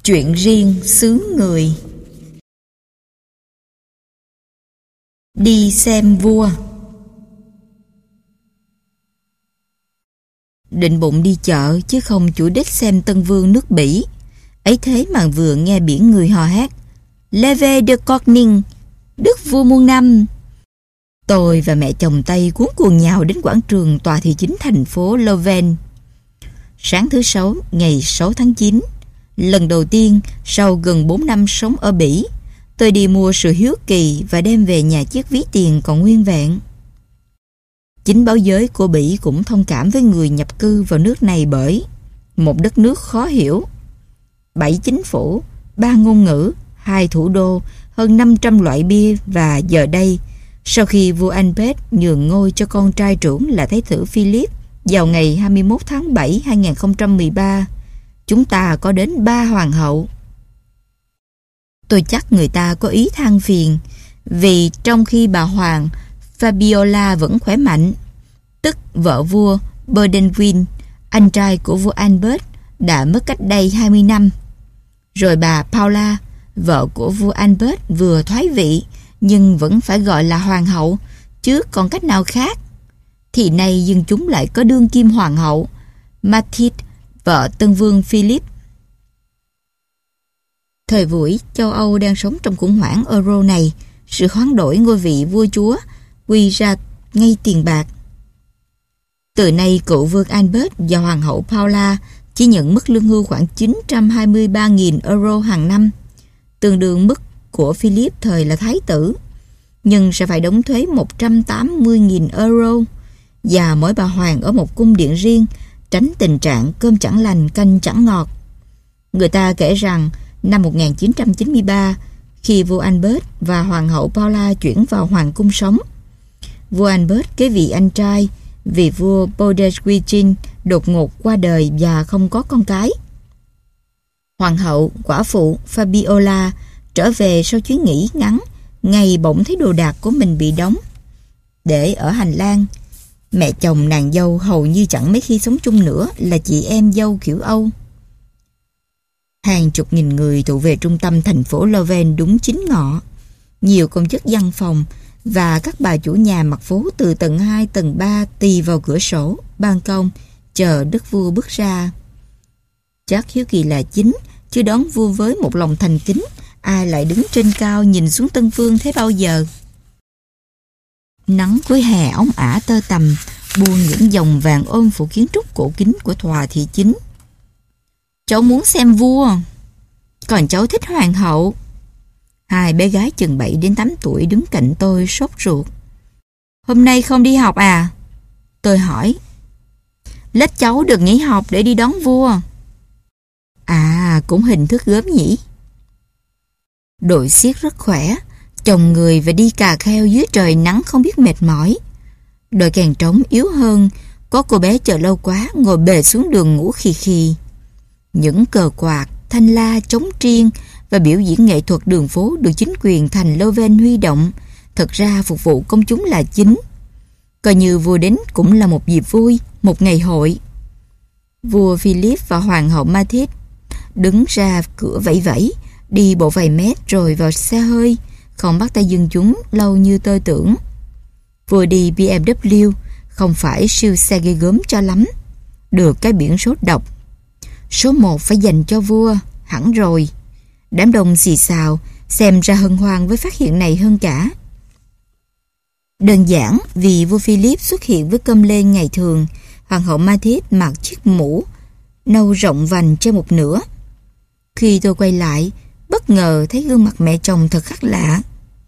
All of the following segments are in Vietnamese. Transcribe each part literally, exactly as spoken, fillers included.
Chuyện riêng xứ người. Đi xem vua. Định bụng đi chợ chứ không chủ đích xem Tân Vương nước Bỉ. Ấy thế mà vừa nghe biển người hò hét Leve de Corning, Đức vua muôn năm. Tôi và mẹ chồng Tây cuống cuồng nhào đến quảng trường tòa thị chính thành phố Leuven. Sáng thứ Sáu, ngày sáu tháng chín, lần đầu tiên sau gần bốn năm sống ở Bỉ, tôi đi mua sự hiếu kỳ và đem về nhà chiếc ví tiền còn nguyên vẹn. Chính báo giới của Bỉ cũng thông cảm với người nhập cư vào nước này bởi một đất nước khó hiểu, bảy chính phủ, ba ngôn ngữ, hai thủ đô, hơn năm trăm loại bia, và giờ đây, sau khi vua Albert nhường ngôi cho con trai trưởng là Thái tử Philip vào ngày hai mươi mốt tháng bảy hai nghìn không trăm mười ba, chúng ta có đến ba hoàng hậu. Tôi chắc người ta có ý than phiền vì trong khi bà hoàng Fabiola vẫn khỏe mạnh, tức vợ vua Baudouin, anh trai của vua Albert, đã mất cách đây hai mươi năm. Rồi bà Paula, vợ của vua Albert, vừa thoái vị nhưng vẫn phải gọi là hoàng hậu, chứ còn cách nào khác. Thì nay dân chúng lại có đương kim hoàng hậu Mathilde, vợ Tân Vương Philip. Thời buổi châu Âu đang sống trong khủng hoảng euro này, sự hoán đổi ngôi vị vua chúa quy ra ngay tiền bạc. Từ nay cựu vương Albert và hoàng hậu Paula chỉ nhận mức lương hưu khoảng chín trăm hai mươi ba nghìn euro hàng năm, tương đương mức của Philip thời là thái tử, nhưng sẽ phải đóng thuế một trăm tám mươi nghìn euro, và mỗi bà hoàng ở một cung điện riêng, tránh tình trạng cơm chẳng lành canh chẳng ngọt. Người ta kể rằng năm một nghìn chín trăm chín mươi ba, khi vua Albert và hoàng hậu Paula chuyển vào hoàng cung sống, vua Albert kế vị anh trai vì vua Baudouin đột ngột qua đời và không có con cái. Hoàng hậu quả phụ Fabiola trở về sau chuyến nghỉ ngắn, ngày bỗng thấy đồ đạc của mình bị đóng để ở hành lang. Mẹ chồng nàng dâu hầu như chẳng mấy khi sống chung nữa là chị em dâu kiểu Âu. Hàng chục nghìn người tụ về trung tâm thành phố Leuven đúng chín ngọ. Nhiều công chức văn phòng và các bà chủ nhà mặt phố từ tầng hai, tầng ba tì vào cửa sổ, ban công, chờ đức vua bước ra. Chắc hiếu kỳ là chính, chứ đón vua với một lòng thành kính, ai lại đứng trên cao nhìn xuống Tân Vương thế bao giờ. Nắng cuối hè óng ả tơ tằm, buông những dòng vàng ôm phủ kiến trúc cổ kính của tòa thị chính. Cháu muốn xem vua, còn cháu thích hoàng hậu. Hai bé gái chừng bảy đến tám tuổi đứng cạnh tôi sốt ruột. Hôm nay không đi học à? Tôi hỏi. Lết cháu được nghỉ học để đi đón vua. À, cũng hình thức gớm nhỉ. Đội xiếc rất khỏe, chồng người và đi cà kheo dưới trời nắng không biết mệt mỏi. Đội kèn trống yếu hơn, có cô bé chờ lâu quá ngồi bề xuống đường ngủ khì khì. Những cờ quạt, thanh la, trống triên và biểu diễn nghệ thuật đường phố được chính quyền thành Leuven huy động, thật ra phục vụ công chúng là chính. Coi như vua đến cũng là một dịp vui, một ngày hội. Vua Philip và hoàng hậu Mathilde đứng ra cửa vẫy vẫy, đi bộ vài mét rồi vào xe hơi, không bắt tay dân chúng lâu như tôi tưởng. Vua đi bê em vê, không phải siêu xe ghê gớm cho lắm, được cái biển số độc. Số một phải dành cho vua, hẳn rồi. Đám đông xì xào, xem ra hân hoan với phát hiện này hơn cả. Đơn giản vì vua Philip xuất hiện với cơm lê ngày thường, hoàng hậu Mathilde mặc chiếc mũ nâu rộng vành trên một nửa. Khi tôi quay lại, bất ngờ thấy gương mặt mẹ chồng thật khác lạ.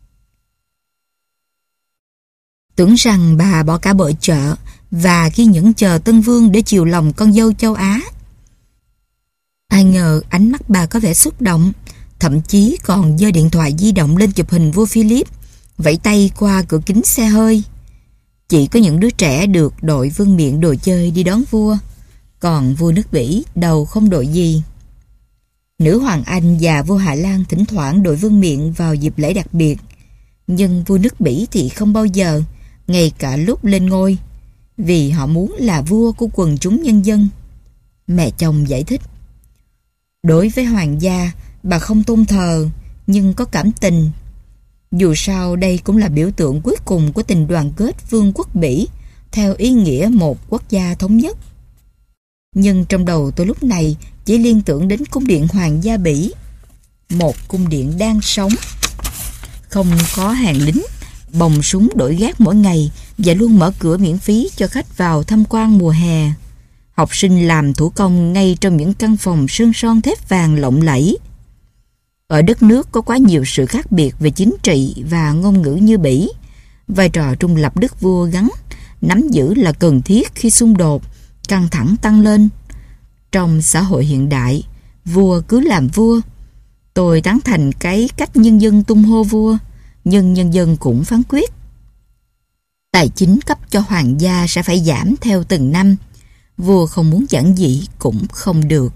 Tưởng rằng bà bỏ cả bợ chợ và kiên nhẫn chờ Tân Vương để chiều lòng con dâu châu Á. Ai ngờ ánh mắt bà có vẻ xúc động, thậm chí còn giơ điện thoại di động lên chụp hình vua Philip, vẫy tay qua cửa kính xe hơi. Chỉ có những đứa trẻ được đội vương miện đồ chơi đi đón vua, còn vua nước Bỉ đầu không đội gì. Nữ hoàng Anh và vua Hà Lan thỉnh thoảng đội vương miện vào dịp lễ đặc biệt, nhưng vua nước Bỉ thì không bao giờ, ngay cả lúc lên ngôi, vì họ muốn là vua của quần chúng nhân dân. Mẹ chồng giải thích. Đối với hoàng gia, bà không tôn thờ, nhưng có cảm tình. Dù sao đây cũng là biểu tượng cuối cùng của tình đoàn kết vương quốc Bỉ, theo ý nghĩa một quốc gia thống nhất. Nhưng trong đầu tôi lúc này chỉ liên tưởng đến cung điện hoàng gia Bỉ, một cung điện đang sống, không có hàng lính bồng súng đổi gác mỗi ngày và luôn mở cửa miễn phí cho khách vào tham quan mùa hè. Học sinh làm thủ công ngay trong những căn phòng sơn son thép vàng lộng lẫy. Ở đất nước có quá nhiều sự khác biệt về chính trị và ngôn ngữ như Bỉ, vai trò trung lập đức vua gắn nắm giữ là cần thiết khi xung đột căng thẳng tăng lên. Trong xã hội hiện đại, vua cứ làm vua. Tôi tán thành cái cách nhân dân tung hô vua, nhưng nhân dân cũng phán quyết. Tài chính cấp cho hoàng gia sẽ phải giảm theo từng năm. Vua không muốn giản dị cũng không được.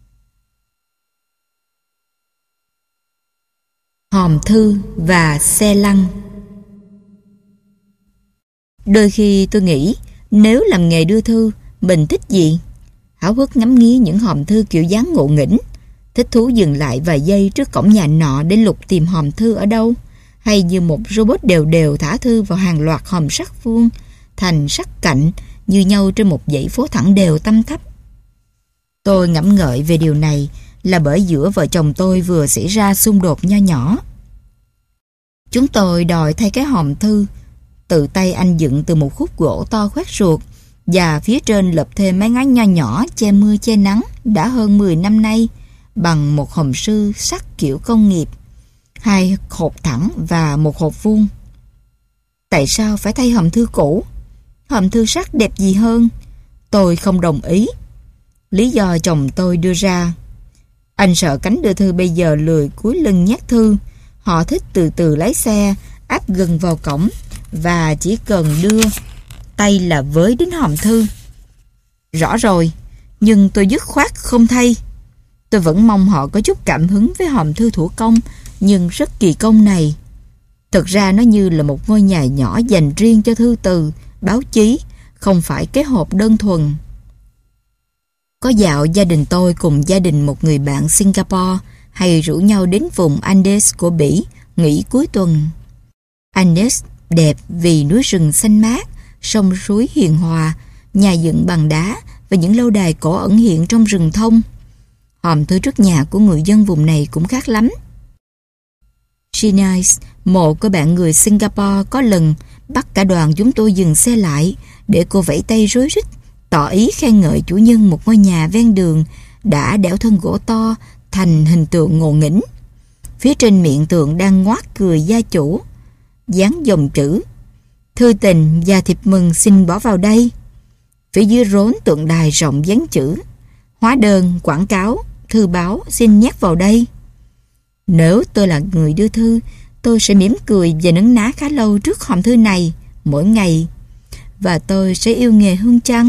Hòm thư và xe lăn. Đôi khi tôi nghĩ, nếu làm nghề đưa thư, mình thích gì? Háo hức ngắm nghía những hòm thư kiểu dáng ngộ nghĩnh, thích thú dừng lại vài giây trước cổng nhà nọ để lục tìm hòm thư ở đâu, hay như một robot đều đều thả thư vào hàng loạt hòm sắt vuông, thành sắc cạnh như nhau trên một dãy phố thẳng đều tăm thấp. Tôi ngẫm ngợi về điều này là bởi giữa vợ chồng tôi vừa xảy ra xung đột nho nhỏ. Chúng tôi đòi thay cái hòm thư, tự tay anh dựng từ một khúc gỗ to khoét ruột, và phía trên lợp thêm mấy ngói nho nhỏ che mưa che nắng đã hơn mười năm nay bằng một hòm sư sắt kiểu công nghiệp, hai hộp thẳng và một hộp vuông. Tại sao phải thay hòm thư cũ? Hòm thư sắt đẹp gì hơn? Tôi không đồng ý. Lý do chồng tôi đưa ra: anh sợ cánh đưa thư bây giờ lười cúi lưng nhét thư. Họ thích từ từ lái xe, áp gần vào cổng, và chỉ cần đưa tay là với đến hòm thư. Rõ rồi, nhưng tôi dứt khoát không thay. Tôi vẫn mong họ có chút cảm hứng với hòm thư thủ công, nhưng rất kỳ công này. Thực ra nó như là một ngôi nhà nhỏ dành riêng cho thư từ, báo chí, không phải cái hộp đơn thuần. Có dạo gia đình tôi cùng gia đình một người bạn Singapore hay rủ nhau đến vùng Andes của Bỉ nghỉ cuối tuần. Andes đẹp vì núi rừng xanh mát, sông suối hiền hòa, nhà dựng bằng đá và những lâu đài cổ ẩn hiện trong rừng thông. Hòm thư trước nhà của người dân vùng này cũng khác lắm. Shinais, một cô bạn người Singapore, có lần bắt cả đoàn chúng tôi dừng xe lại để cô vẫy tay rối rít, tỏ ý khen ngợi chủ nhân một ngôi nhà ven đường đã đẽo thân gỗ to thành hình tượng ngộ nghĩnh. Phía trên miệng tượng đang ngoác cười gia chủ, dán dòng chữ: thư tình và thiệp mừng xin bỏ vào đây. Phía dưới rốn tượng đài rộng dán chữ: hóa đơn, quảng cáo, thư báo xin nhét vào đây. Nếu tôi là người đưa thư, tôi sẽ mỉm cười và nấn ná khá lâu trước hòm thư này mỗi ngày, và tôi sẽ yêu nghề hương chăng.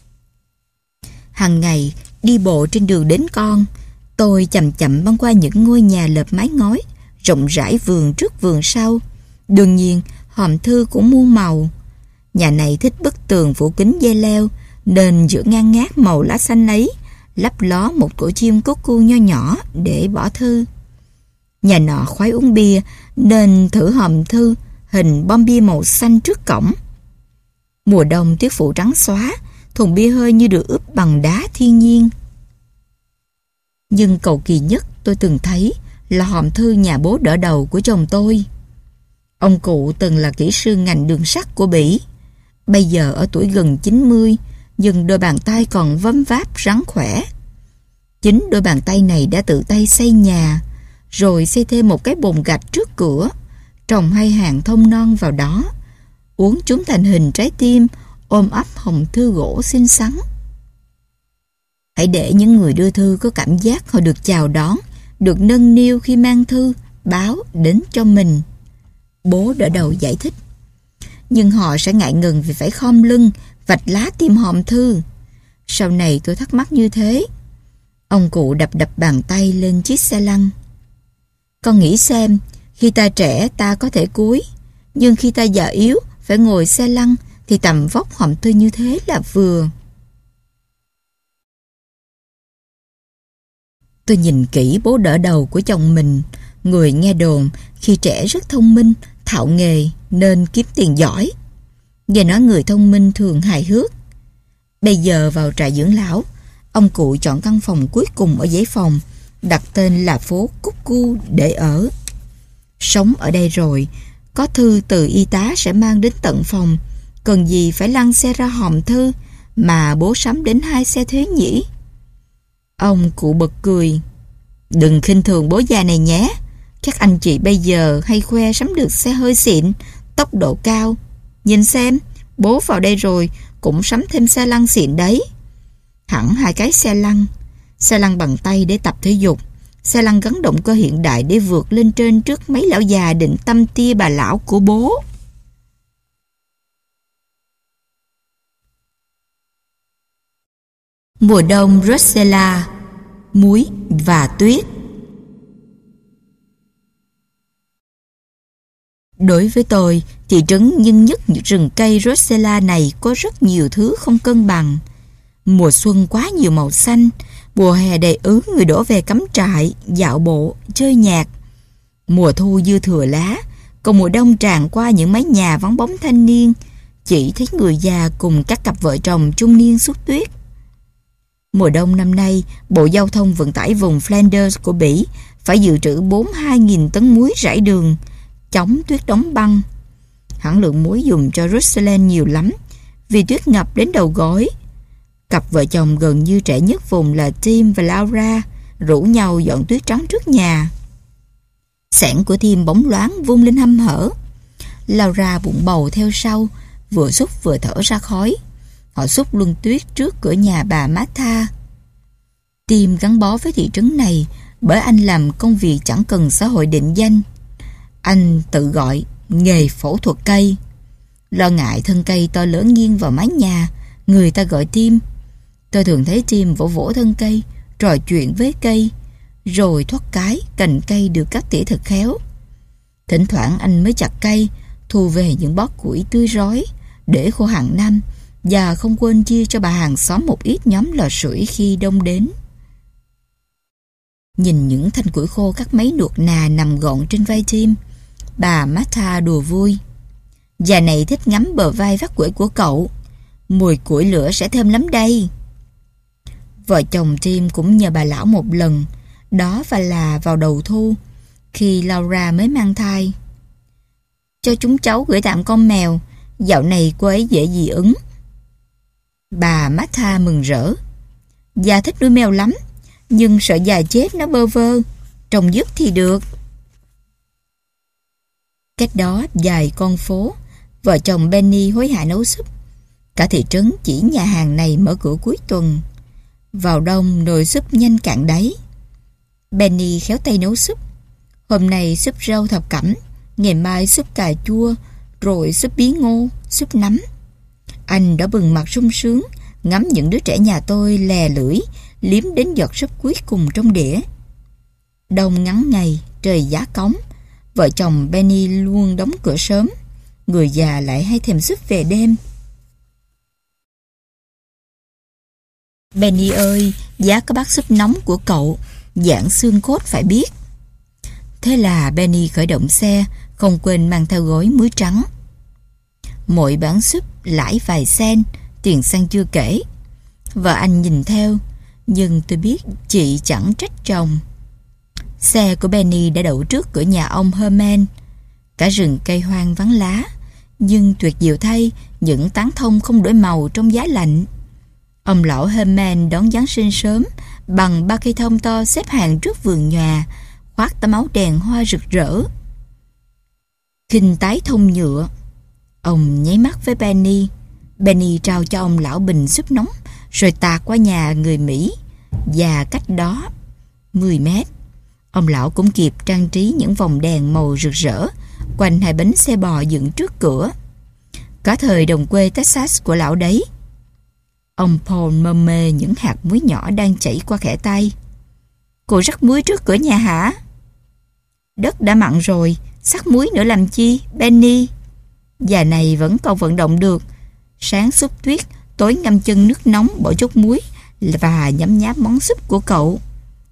Hàng ngày đi bộ trên đường đến con, tôi chậm chậm băng qua những ngôi nhà lợp mái ngói, rộng rãi vườn trước vườn sau. Đương nhiên hòm thư cũng muôn màu. Nhà này thích bức tường phủ kính dây leo, nên giữa ngang ngát màu lá xanh ấy lấp ló một tổ chim cúc cu nho nhỏ để bỏ thư. Nhà nọ khoái uống bia, nên thử hòm thư hình bom bia màu xanh trước cổng. Mùa đông tuyết phủ trắng xóa, thùng bia hơi như được ướp bằng đá thiên nhiên. Nhưng cầu kỳ nhất tôi từng thấy là hòm thư nhà bố đỡ đầu của chồng tôi. Ông cụ từng là kỹ sư ngành đường sắt của Bỉ. Bây giờ ở tuổi gần chín mươi, nhưng đôi bàn tay còn vấm váp rắn khỏe. Chính đôi bàn tay này đã tự tay xây nhà, rồi xây thêm một cái bồn gạch trước cửa, trồng hai hàng thông non vào đó, uốn chúng thành hình trái tim, ôm ấp hòm thư gỗ xinh xắn. Hãy để những người đưa thư có cảm giác họ được chào đón, được nâng niu khi mang thư, báo đến cho mình. Bố đỡ đầu giải thích. Nhưng họ sẽ ngại ngần vì phải khom lưng, vạch lá tìm hòm thư. Sau này tôi thắc mắc như thế. Ông cụ đập đập bàn tay lên chiếc xe lăn. Con nghĩ xem, khi ta trẻ ta có thể cúi, nhưng khi ta già yếu phải ngồi xe lăn, thì tầm vóc hòm thư như thế là vừa. Tôi nhìn kỹ bố đỡ đầu của chồng mình, người nghe đồn khi trẻ rất thông minh, thạo nghề nên kiếm tiền giỏi. Nghe nói người thông minh thường hài hước. Bây giờ vào trại dưỡng lão, ông cụ chọn căn phòng cuối cùng ở dãy phòng, đặt tên là phố Cúc Cu để ở. Sống ở đây rồi, có thư từ y tá sẽ mang đến tận phòng, cần gì phải lăn xe ra hòm thư mà bố sắm đến hai xe thế nhỉ? Ông cụ bật cười. Đừng khinh thường bố già này nhé. Các anh chị bây giờ hay khoe sắm được xe hơi xịn, tốc độ cao. Nhìn xem, bố vào đây rồi cũng sắm thêm xe lăn xịn đấy. Hẳn hai cái xe lăn. Xe lăn bằng tay để tập thể dục, xe lăn gắn động cơ hiện đại để vượt lên trên trước mấy lão già định tâm tia bà lão của bố. Mùa đông Rosella, muối và tuyết. Đối với tôi, thị trấn nhân nhất rừng cây Rosella này có rất nhiều thứ không cân bằng. Mùa xuân quá nhiều màu xanh, mùa hè đầy ứ người đổ về cắm trại, dạo bộ, chơi nhạc. Mùa thu dư thừa lá, còn mùa đông tràn qua những mái nhà vắng bóng thanh niên, chỉ thấy người già cùng các cặp vợ chồng trung niên xúc tuyết. Mùa đông năm nay, Bộ Giao thông Vận tải vùng Flanders của Bỉ phải dự trữ bốn mươi hai nghìn tấn muối rải đường, chống tuyết đóng băng. Hãng lượng muối dùng cho Rosellen nhiều lắm, vì tuyết ngập đến đầu gối. Cặp vợ chồng gần như trẻ nhất vùng là Tim và Laura rủ nhau dọn tuyết trắng trước nhà. Xẻng của Tim bóng loáng vung lên hăm hở. Laura bụng bầu theo sau, vừa xúc vừa thở ra khói. Họ xúc luân tuyết trước cửa nhà bà Martha. Tim gắn bó với thị trấn này bởi anh làm công việc chẳng cần xã hội định danh. Anh tự gọi nghề phẫu thuật cây. Lo ngại thân cây to lớn nghiêng vào mái nhà, người ta gọi Tim. Tôi thường thấy Tim vỗ vỗ thân cây, trò chuyện với cây, rồi thoát cái cành cây được cắt tỉa thật khéo. Thỉnh thoảng anh mới chặt cây, thu về những bó củi tươi rói để khô hàng năm, và không quên chia cho bà hàng xóm một ít nhóm lò sưởi khi đông đến. Nhìn những thanh củi khô cắt mấy nuột nà nằm gọn trên vai Tim, bà Martha đùa vui. Già này thích ngắm bờ vai vắt củi của cậu, mùi củi lửa sẽ thơm lắm đây. Vợ chồng Tim cũng nhờ bà lão một lần, đó và là vào đầu thu, khi Laura mới mang thai. Cho chúng cháu gửi tạm con mèo, dạo này cô ấy dễ dị ứng. Bà Martha mừng rỡ. Già thích nuôi mèo lắm, nhưng sợ già chết nó bơ vơ, trồng dứt thì được. Cách đó vài con phố, vợ chồng Benny hối hả nấu súp. Cả thị trấn chỉ nhà hàng này mở cửa cuối tuần. Vào đông nồi súp nhanh cạn đáy. Benny khéo tay nấu súp. Hôm nay súp rau thập cẩm, ngày mai súp cà chua, rồi súp bí ngô, súp nấm. Anh đã bừng mặt sung sướng ngắm những đứa trẻ nhà tôi lè lưỡi liếm đến giọt súp cuối cùng trong đĩa. Đông ngắn ngày, trời giá cống, vợ chồng Benny luôn đóng cửa sớm. Người già lại hay thèm súp về đêm. Benny ơi, giá có bát súp nóng của cậu, dạng xương cốt phải biết. Thế là Benny khởi động xe, không quên mang theo gói muối trắng. Mỗi bán súp lãi vài sen, tiền xăng chưa kể. Vợ anh nhìn theo, nhưng tôi biết chị chẳng trách chồng. Xe của Benny đã đậu trước cửa nhà ông Herman. Cả rừng cây hoang vắng lá, nhưng tuyệt diệu thay, những tán thông không đổi màu trong giá lạnh. Ông lão Herman đón Giáng sinh sớm bằng ba cây thông to xếp hàng trước vườn nhà, khoác tấm áo đèn hoa rực rỡ. Khinh tái thông nhựa. Ông nháy mắt với Benny. Benny trao cho ông lão bình súp nóng, rồi tạt qua nhà người Mỹ, và cách đó mười mét. Ông lão cũng kịp trang trí những vòng đèn màu rực rỡ quanh hai bánh xe bò dựng trước cửa. Cả thời đồng quê Texas của lão đấy. Ông Paul mơ mê những hạt muối nhỏ đang chảy qua khẽ tay. Cô rắc muối trước cửa nhà hả? Đất đã mặn rồi, sắc muối nữa làm chi, Benny? Già này vẫn còn vận động được. Sáng xúc tuyết, tối ngâm chân nước nóng bỏ chút muối và nhấm nháp món súp của cậu.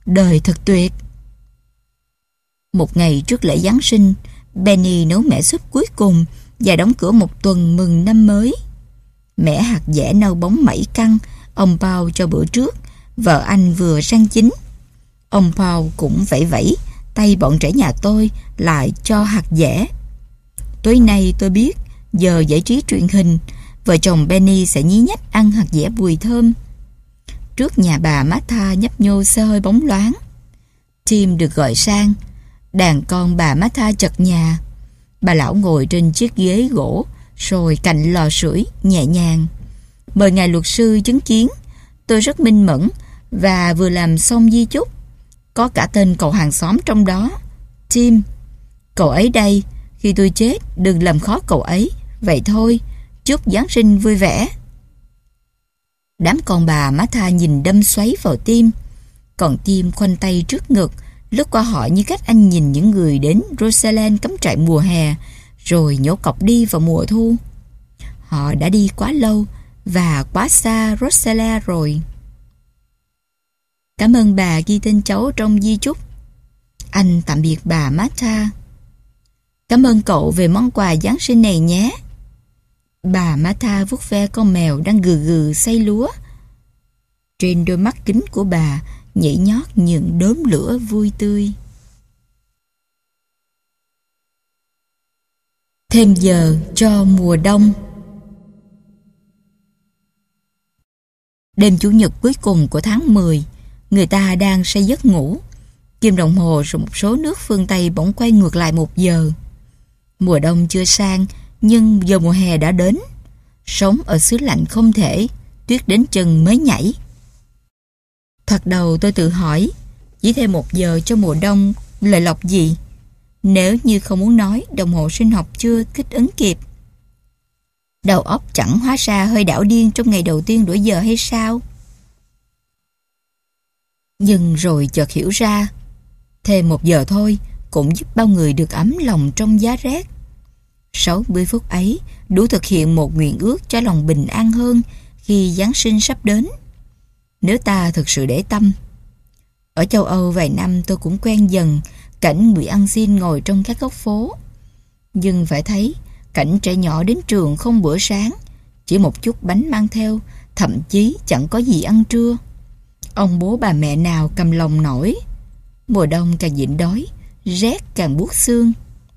Đời thật tuyệt. Một ngày trước lễ Giáng sinh, Benny nấu mẻ súp cuối cùng và đóng cửa một tuần mừng năm mới. Mẻ hạt dẻ nâu bóng mẩy căng, ông Paul cho bữa trước, vợ anh vừa sang chín. Ông Paul cũng vẫy vẫy, tay bọn trẻ nhà tôi lại cho hạt dẻ. Tối nay tôi biết, giờ giải trí truyền hình, vợ chồng Benny sẽ nhí nhách ăn hạt dẻ bùi thơm. Trước nhà bà Martha nhấp nhô xe hơi bóng loáng. Tim được gọi sang. Đàn con bà Martha chật nhà. Bà lão ngồi trên chiếc ghế gỗ rồi cạnh lò sưởi nhẹ nhàng. Mời ngài luật sư chứng kiến. Tôi rất minh mẫn và vừa làm xong di chúc. Có cả tên cậu hàng xóm trong đó, Tim. Cậu ấy đây. Khi tôi chết đừng làm khó cậu ấy. Vậy thôi, chúc Giáng sinh vui vẻ. Đám con bà Martha nhìn đâm xoáy vào Tim. Còn Tim khoanh tay trước ngực, lướt qua họ như cách anh nhìn những người đến Roseland cắm trại mùa hè rồi nhổ cọc đi vào mùa thu. Họ đã đi quá lâu và quá xa Roseland rồi. Cảm ơn bà ghi tên cháu trong di chúc. Anh tạm biệt bà Martha. Cảm ơn cậu về món quà Giáng sinh này nhé. Bà Martha vuốt ve con mèo đang gừ gừ xay lúa. Trên đôi mắt kính của bà nhảy nhót những đốm lửa vui tươi. Thêm giờ cho mùa đông. Đêm Chủ nhật cuối cùng của tháng mười, người ta đang say giấc ngủ. Kim đồng hồ rồi một số nước phương Tây bỗng quay ngược lại một giờ. Mùa đông chưa sang, nhưng giờ mùa hè đã đến. Sống ở xứ lạnh không thể, tuyết đến chân mới nhảy. Thoạt đầu tôi tự hỏi, chỉ thêm một giờ cho mùa đông lợi lộc gì? Nếu như không muốn nói, đồng hồ sinh học chưa thích ứng kịp. Đầu óc chẳng hóa ra hơi đảo điên trong ngày đầu tiên đổi giờ hay sao? Nhưng rồi chợt hiểu ra, thêm một giờ thôi cũng giúp bao người được ấm lòng trong giá rét. sáu mươi phút ấy đủ thực hiện một nguyện ước cho lòng bình an hơn khi Giáng sinh sắp đến. Nếu ta thực sự để tâm. Ở châu Âu vài năm tôi cũng quen dần cảnh người ăn xin ngồi trong các góc phố. Nhưng phải thấy cảnh trẻ nhỏ đến trường không bữa sáng, chỉ một chút bánh mang theo, thậm chí chẳng có gì ăn trưa. Ông bố bà mẹ nào cầm lòng nổi. Mùa đông càng nhịn đói, rét càng buốt xương.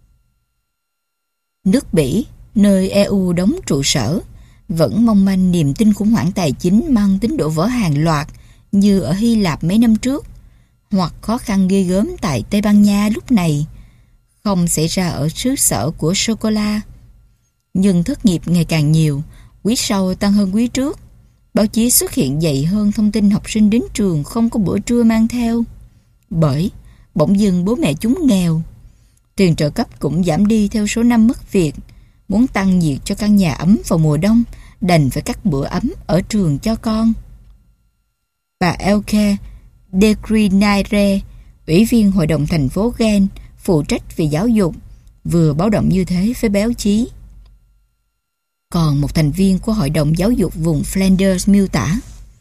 Nước Bỉ, nơi e u đóng trụ sở, vẫn mong manh niềm tin khủng hoảng tài chính mang tính đổ vỡ hàng loạt như ở Hy Lạp mấy năm trước, hoặc khó khăn ghê gớm tại Tây Ban Nha lúc này, không xảy ra ở xứ sở của sô-cô-la. Nhưng thất nghiệp ngày càng nhiều, quý sau tăng hơn quý trước. Báo chí xuất hiện dày hơn thông tin học sinh đến trường không có bữa trưa mang theo. Bởi bỗng dưng bố mẹ chúng nghèo. Tiền trợ cấp cũng giảm đi theo số năm mất việc. Muốn tăng nhiệt cho căn nhà ấm vào mùa đông, đành phải cắt bữa ấm ở trường cho con. Bà Elke Degrinaire, ủy viên hội đồng thành phố Gen, phụ trách về giáo dục, vừa báo động như thế với báo chí. Còn một thành viên của hội đồng giáo dục vùng Flanders miêu tả: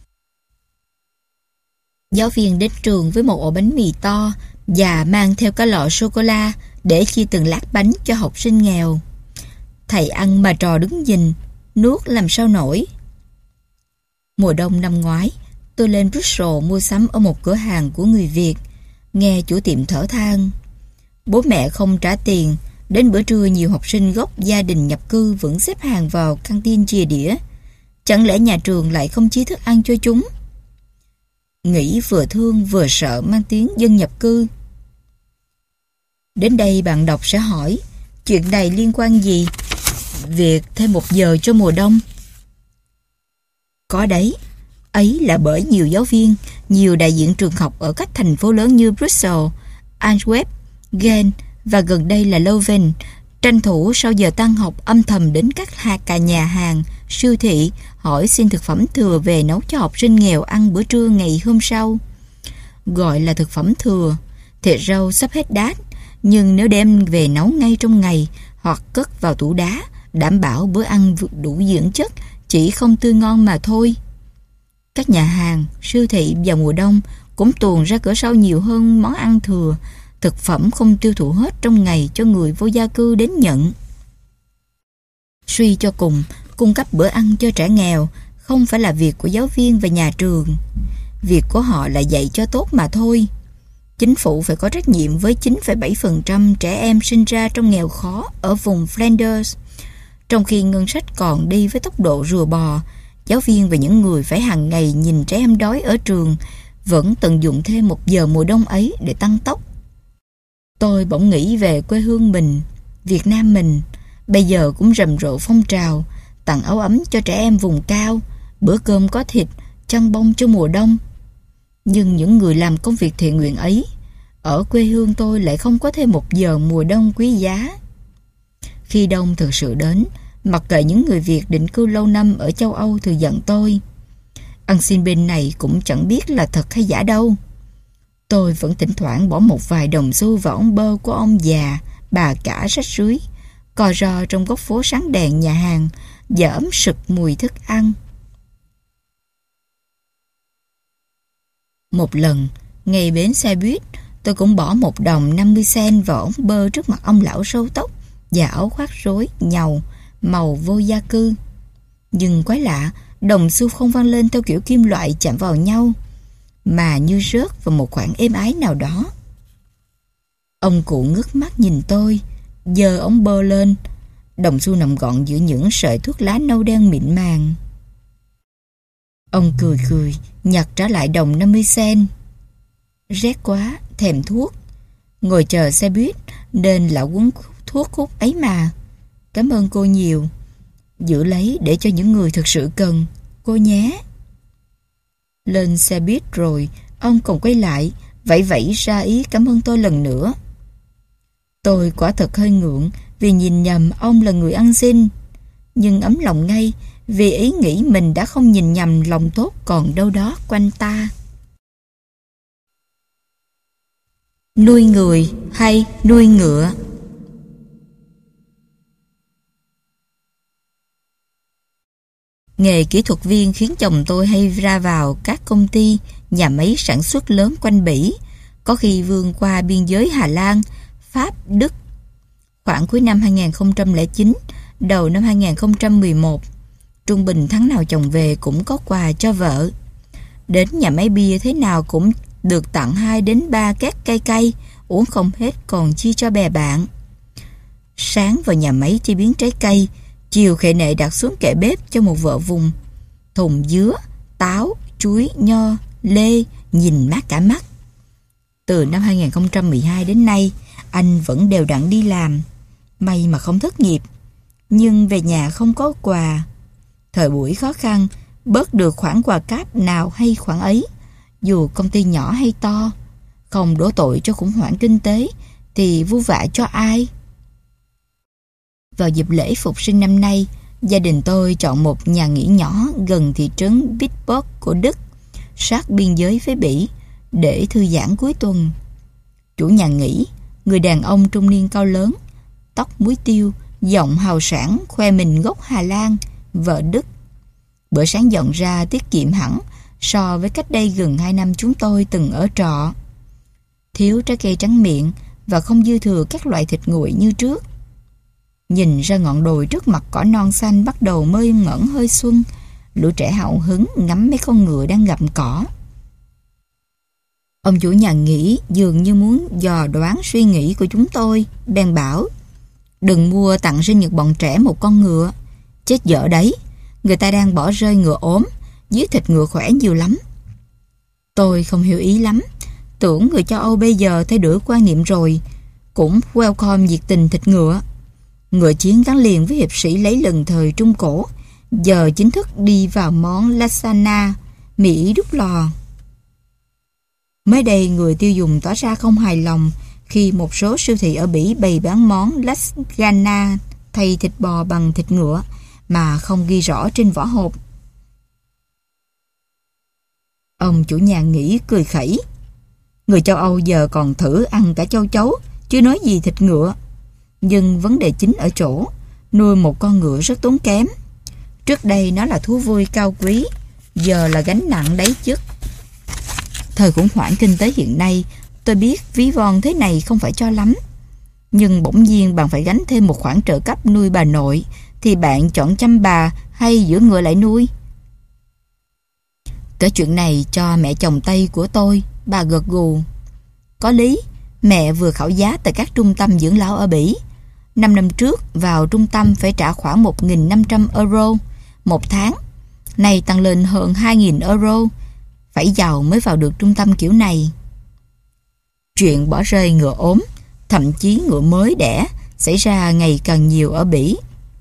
giáo viên đến trường với một ổ bánh mì to và mang theo cả lọ sô-cô-la để chia từng lát bánh cho học sinh nghèo. Thầy ăn mà trò đứng nhìn, nuốt làm sao nổi. Mùa đông năm ngoái, tôi lên Brussels mua sắm ở một cửa hàng của người Việt, nghe chủ tiệm thở than. Bố mẹ không trả tiền, đến bữa trưa nhiều học sinh gốc gia đình nhập cư vẫn xếp hàng vào căng tin chìa đĩa. Chẳng lẽ nhà trường lại không chia thức ăn cho chúng? Nghĩ vừa thương vừa sợ mang tiếng dân nhập cư. Đến đây bạn đọc sẽ hỏi, chuyện này liên quan gì việc thêm một giờ cho mùa đông? Có đấy, ấy là bởi nhiều giáo viên, nhiều đại diện trường học ở các thành phố lớn như Brussels, Antwerp, Gen và gần đây là Leuven tranh thủ sau giờ tan học âm thầm đến các hạ cả nhà hàng, siêu thị hỏi xin thực phẩm thừa về nấu cho học sinh nghèo ăn bữa trưa ngày hôm sau. Gọi là thực phẩm thừa, thịt rau sắp hết đát, nhưng nếu đem về nấu ngay trong ngày hoặc cất vào tủ đá, đảm bảo bữa ăn đủ dưỡng chất, chỉ không tươi ngon mà thôi. Các nhà hàng, siêu thị vào mùa đông cũng tuồn ra cửa sau nhiều hơn món ăn thừa, thực phẩm không tiêu thụ hết trong ngày cho người vô gia cư đến nhận. Suy cho cùng, cung cấp bữa ăn cho trẻ nghèo không phải là việc của giáo viên và nhà trường. Việc của họ là dạy cho tốt mà thôi. Chính phủ phải có trách nhiệm với chín phẩy bảy phần trăm trẻ em sinh ra trong nghèo khó ở vùng Flanders. Trong khi ngân sách còn đi với tốc độ rùa bò, giáo viên và những người phải hàng ngày nhìn trẻ em đói ở trường vẫn tận dụng thêm một giờ mùa đông ấy để tăng tốc. Tôi bỗng nghĩ về quê hương mình, Việt Nam mình, bây giờ cũng rầm rộ phong trào tặng áo ấm cho trẻ em vùng cao, bữa cơm có thịt, chăn bông cho mùa đông. Nhưng những người làm công việc thiện nguyện ấy, ở quê hương tôi lại không có thêm một giờ mùa đông quý giá. Khi đông thực sự đến, mặc kệ những người Việt định cư lâu năm ở châu Âu thường giận tôi. Ăn xin bên này cũng chẳng biết là thật hay giả đâu. Tôi vẫn thỉnh thoảng bỏ một vài đồng xu vào ống bơ của ông già, bà cả rách rưới, co ro trong góc phố sáng đèn nhà hàng và ấm sực mùi thức ăn. Một lần, ngay bến xe buýt, tôi cũng bỏ một đồng năm mươi cent vào ống bơ trước mặt ông lão râu tóc và áo khoác rối nhàu màu vô gia cư. Nhưng quái lạ, đồng xu không vang lên theo kiểu kim loại chạm vào nhau, mà như rớt vào một khoảng êm ái nào đó. Ông cụ ngước mắt nhìn tôi, giơ ống bơ lên. Đồng xu nằm gọn giữa những sợi thuốc lá nâu đen mịn màng. Ông cười cười, nhặt trả lại đồng năm mươi cent. Rét quá, thèm thuốc. Ngồi chờ xe buýt nên lão quấn thuốc hút ấy mà. Cảm ơn cô nhiều. Giữ lấy để cho những người thực sự cần, cô nhé. Lên xe buýt rồi, ông còn quay lại, vẫy vẫy ra ý cảm ơn tôi lần nữa. Tôi quả thật hơi ngượng vì nhìn nhầm ông là người ăn xin, nhưng ấm lòng ngay vì ý nghĩ mình đã không nhìn nhầm lòng tốt còn đâu đó quanh ta. Nuôi người hay nuôi ngựa? Nghề kỹ thuật viên khiến chồng tôi hay ra vào các công ty, nhà máy sản xuất lớn quanh Bỉ, có khi vươn qua biên giới Hà Lan, Pháp, Đức. Khoảng cuối năm hai nghìn không trăm lẻ chín, đầu năm hai nghìn không trăm mười một, trung bình tháng nào chồng về cũng có quà cho vợ. Đến nhà máy bia thế nào cũng được tặng hai đến ba két cây cây, uống không hết còn chia cho bè bạn. Sáng vào nhà máy chế biến trái cây, chiều khệ nệ đặt xuống kệ bếp cho một vợ vùng. Thùng dứa, táo, chuối, nho, lê, nhìn mát cả mắt. Từ năm hai nghìn không trăm mười hai đến nay, anh vẫn đều đặn đi làm. May mà không thất nghiệp. Nhưng về nhà không có quà. Thời buổi khó khăn, bớt được khoản quà cáp nào hay khoản ấy, dù công ty nhỏ hay to. Không đổ tội cho khủng hoảng kinh tế thì vu vạ cho ai? Vào dịp lễ Phục sinh năm nay, gia đình tôi chọn một nhà nghỉ nhỏ gần thị trấn Bitburg của Đức, sát biên giới với Bỉ, để thư giãn cuối tuần. Chủ nhà nghỉ, người đàn ông trung niên cao lớn, tóc muối tiêu, giọng hào sảng, khoe mình gốc Hà Lan, vợ Đức. Bữa sáng dọn ra tiết kiệm hẳn so với cách đây gần hai năm chúng tôi từng ở trọ. Thiếu trái cây trắng miệng và không dư thừa các loại thịt nguội như trước. Nhìn ra ngọn đồi trước mặt cỏ non xanh bắt đầu mơ ngẩn hơi xuân, lũ trẻ hào hứng ngắm mấy con ngựa đang gặm cỏ. Ông chủ nhà nghỉ dường như muốn dò đoán suy nghĩ của chúng tôi, bèn bảo: đừng mua tặng sinh nhật bọn trẻ một con ngựa. Chết dở đấy, người ta đang bỏ rơi ngựa ốm, dưới thịt ngựa khỏe nhiều lắm. Tôi không hiểu ý lắm, tưởng người châu Âu bây giờ thay đổi quan niệm rồi, cũng welcome nhiệt tình thịt ngựa. Ngựa chiến gắn liền với hiệp sĩ lấy lần thời Trung Cổ, giờ chính thức đi vào món lasagna, Mỹ đúc lò. Mới đây người tiêu dùng tỏ ra không hài lòng khi một số siêu thị ở Bỉ bày bán món lasagna thay thịt bò bằng thịt ngựa mà không ghi rõ trên vỏ hộp. Ông chủ nhà nghỉ cười khẩy: người châu Âu giờ còn thử ăn cả châu chấu, chứ nói gì thịt ngựa. Nhưng vấn đề chính ở chỗ nuôi một con ngựa rất tốn kém. Trước đây nó là thú vui cao quý, giờ là gánh nặng đấy chứ. Thời khủng hoảng kinh tế hiện nay, tôi biết ví von thế này không phải cho lắm. Nhưng bỗng nhiên bạn phải gánh thêm một khoản trợ cấp nuôi bà nội, thì bạn chọn chăm bà hay giữ ngựa lại nuôi? Kể chuyện này cho mẹ chồng Tây của tôi, bà gật gù. Có lý, mẹ vừa khảo giá tại các trung tâm dưỡng lão ở Bỉ. Năm năm trước vào trung tâm phải trả khoảng một nghìn năm trăm euro một tháng. Nay tăng lên hơn hai nghìn euro. Phải giàu mới vào được trung tâm kiểu này. Chuyện bỏ rơi ngựa ốm, thậm chí ngựa mới đẻ, xảy ra ngày càng nhiều ở Bỉ.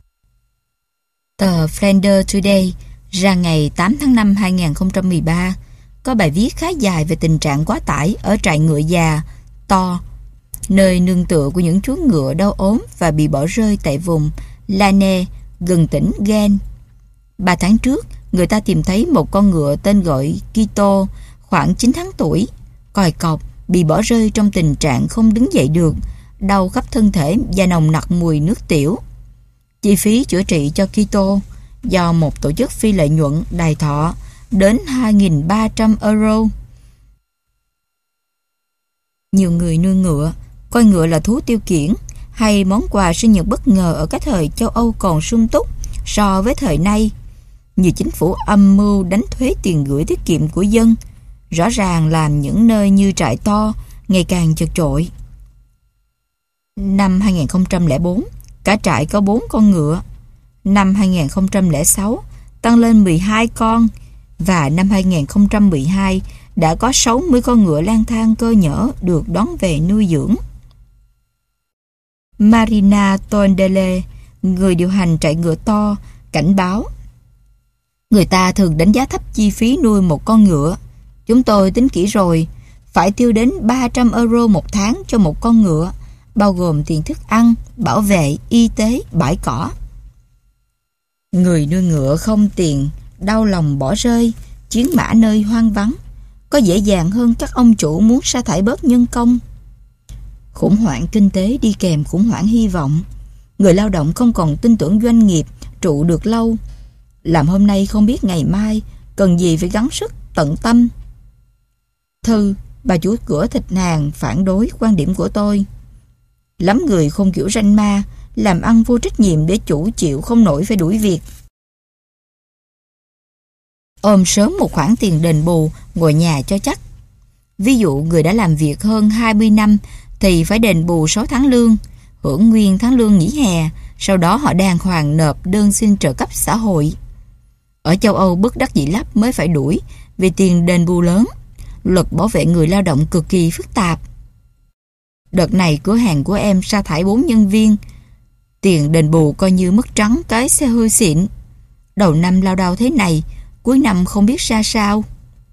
Tờ Flanders Today ra ngày tám tháng năm hai nghìn không trăm mười ba có bài viết khá dài về tình trạng quá tải ở trại ngựa già To, nơi nương tựa của những chú ngựa đau ốm và bị bỏ rơi tại vùng Lane gần tỉnh Gen. Ba tháng trước, người ta tìm thấy một con ngựa tên gọi Kito, khoảng chín tháng tuổi, còi cọc, bị bỏ rơi trong tình trạng không đứng dậy được, đau khắp thân thể và nồng nặc mùi nước tiểu. Chi phí chữa trị cho Kito do một tổ chức phi lợi nhuận đài thọ đến hai nghìn ba trăm euro. Nhiều người nuôi ngựa coi ngựa là thú tiêu khiển hay món quà sinh nhật bất ngờ ở cái thời châu Âu còn sung túc so với thời nay. Nhiều chính phủ âm mưu đánh thuế tiền gửi tiết kiệm của dân, rõ ràng làm những nơi như trại To ngày càng chật chội. Năm hai nghìn không trăm lẻ bốn, cả trại có bốn con ngựa. Năm hai nghìn không trăm lẻ sáu tăng lên mười hai con, và năm hai nghìn không trăm mười hai đã có sáu mươi con ngựa lang thang cơ nhỡ được đón về nuôi dưỡng. Marina Tondele, người điều hành trại ngựa To, cảnh báo: người ta thường đánh giá thấp chi phí nuôi một con ngựa. Chúng tôi tính kỹ rồi, phải tiêu đến ba trăm euro một tháng cho một con ngựa, bao gồm tiền thức ăn, bảo vệ, y tế, bãi cỏ. Người nuôi ngựa không tiền, đau lòng bỏ rơi, chiến mã nơi hoang vắng, có dễ dàng hơn các ông chủ muốn sa thải bớt nhân công. Khủng hoảng kinh tế đi kèm khủng hoảng hy vọng. Người lao động không còn tin tưởng doanh nghiệp trụ được lâu. Làm hôm nay không biết ngày mai, cần gì phải gắng sức tận tâm. Thư, bà chủ cửa thịt hàng, phản đối quan điểm của tôi. Lắm người không kiểu ranh ma, làm ăn vô trách nhiệm để chủ chịu không nổi phải đuổi việc. Ôm sớm một khoản tiền đền bù, ngồi nhà cho chắc. Ví dụ người đã làm việc hơn hai mươi năm thì phải đền bù sáu tháng lương, hưởng nguyên tháng lương nghỉ hè, sau đó họ đàng hoàng nộp đơn xin trợ cấp xã hội. Ở châu Âu bất đắc dĩ lắm mới phải đuổi vì tiền đền bù lớn. Luật bảo vệ người lao động cực kỳ phức tạp. Đợt này cửa hàng của em sa thải bốn nhân viên. Tiền đền bù coi như mất trắng cái xe hơi xịn. Đầu năm lao đao thế này, cuối năm không biết ra sao.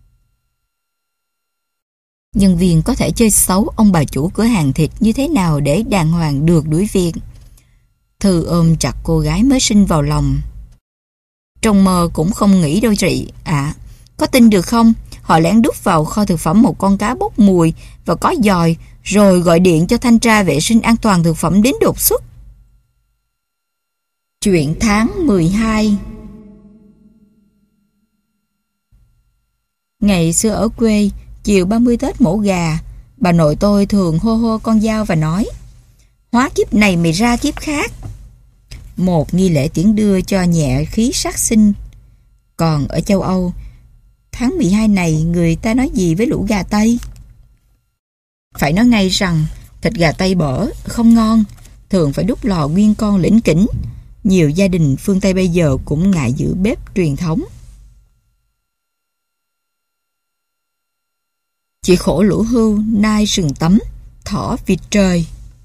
Nhân viên có thể chơi xấu ông bà chủ cửa hàng thịt như thế nào để đàng hoàng được đuổi việc. Thư ôm chặt cô gái mới sinh vào lòng. Trong mơ cũng không nghĩ đâu chị ạ. À, có tin được không? Họ lén đút vào kho thực phẩm một con cá bốc mùi và có giòi, rồi gọi điện cho thanh tra vệ sinh an toàn thực phẩm đến đột xuất. Chuyện tháng mười hai. Ngày xưa ở quê, chiều ba mươi Tết mổ gà, bà nội tôi thường hô hô con dao và nói: hóa kiếp này mày ra kiếp khác. Một nghi lễ tiễn đưa cho nhẹ khí sát sinh. Còn ở châu Âu, tháng mười hai này người ta nói gì với lũ gà Tây? Phải nói ngay rằng thịt gà Tây bở, không ngon, thường phải đút lò nguyên con lỉnh kỉnh. Nhiều gia đình phương Tây bây giờ cũng ngại giữ bếp truyền thống. Chỉ khổ lũ hưu nai sừng tấm, thỏ vịt trời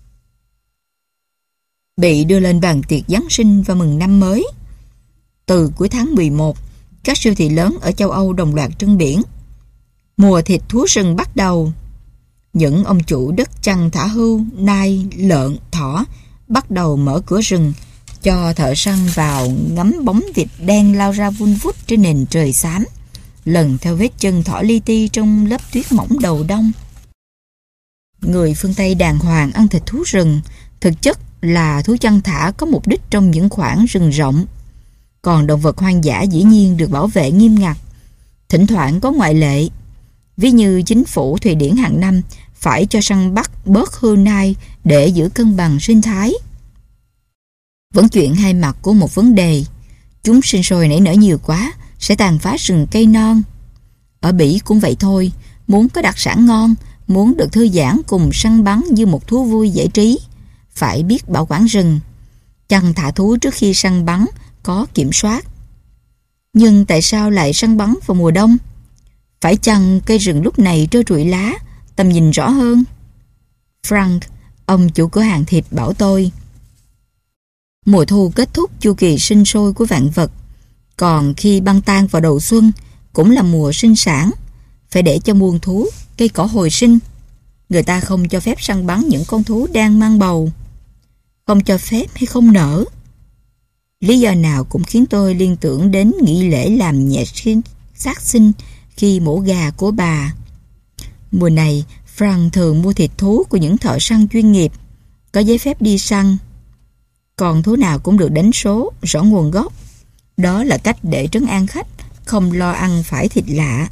bị đưa lên bàn tiệc Giáng sinh và mừng năm mới. Từ cuối tháng mười một, các siêu thị lớn ở châu Âu đồng loạt trưng biển: mùa thịt thú rừng bắt đầu. Những ông chủ đất chăn thả hưu, nai, lợn, thỏ bắt đầu mở cửa rừng cho thợ săn vào ngắm bóng vịt đen lao ra vun vút trên nền trời xám, lần theo vết chân thỏ li ti trong lớp tuyết mỏng đầu đông. Người phương Tây đàng hoàng ăn thịt thú rừng, thực chất là thú chăn thả có mục đích trong những khoảng rừng rộng. Còn động vật hoang dã dĩ nhiên được bảo vệ nghiêm ngặt. Thỉnh thoảng có ngoại lệ. Ví như chính phủ Thụy Điển hàng năm phải cho săn bắt bớt hươu nai để giữ cân bằng sinh thái. Vẫn chuyện hai mặt của một vấn đề. Chúng sinh sôi nảy nở nhiều quá sẽ tàn phá rừng cây non. Ở Bỉ cũng vậy thôi. Muốn có đặc sản ngon, muốn được thư giãn cùng săn bắn như một thú vui giải trí, phải biết bảo quản rừng. Chăn thả thú trước khi săn bắn có kiểm soát. Nhưng tại sao lại săn bắn vào mùa đông? Phải chăng cây rừng lúc này trơ trụi lá, tầm nhìn rõ hơn? Frank, ông chủ cửa hàng thịt bảo tôi, mùa thu kết thúc chu kỳ sinh sôi của vạn vật, còn khi băng tan vào đầu xuân cũng là mùa sinh sản. Phải để cho muôn thú, cây cỏ hồi sinh. Người ta không cho phép săn bắn những con thú đang mang bầu. Không cho phép hay không nỡ. Lý do nào cũng khiến tôi liên tưởng đến nghi lễ làm nhẹ sát sinh khi mổ gà của bà. Mùa này, Frank thường mua thịt thú của những thợ săn chuyên nghiệp, có giấy phép đi săn. Còn thú nào cũng được đánh số, rõ nguồn gốc. Đó là cách để trấn an khách, không lo ăn phải thịt lạ.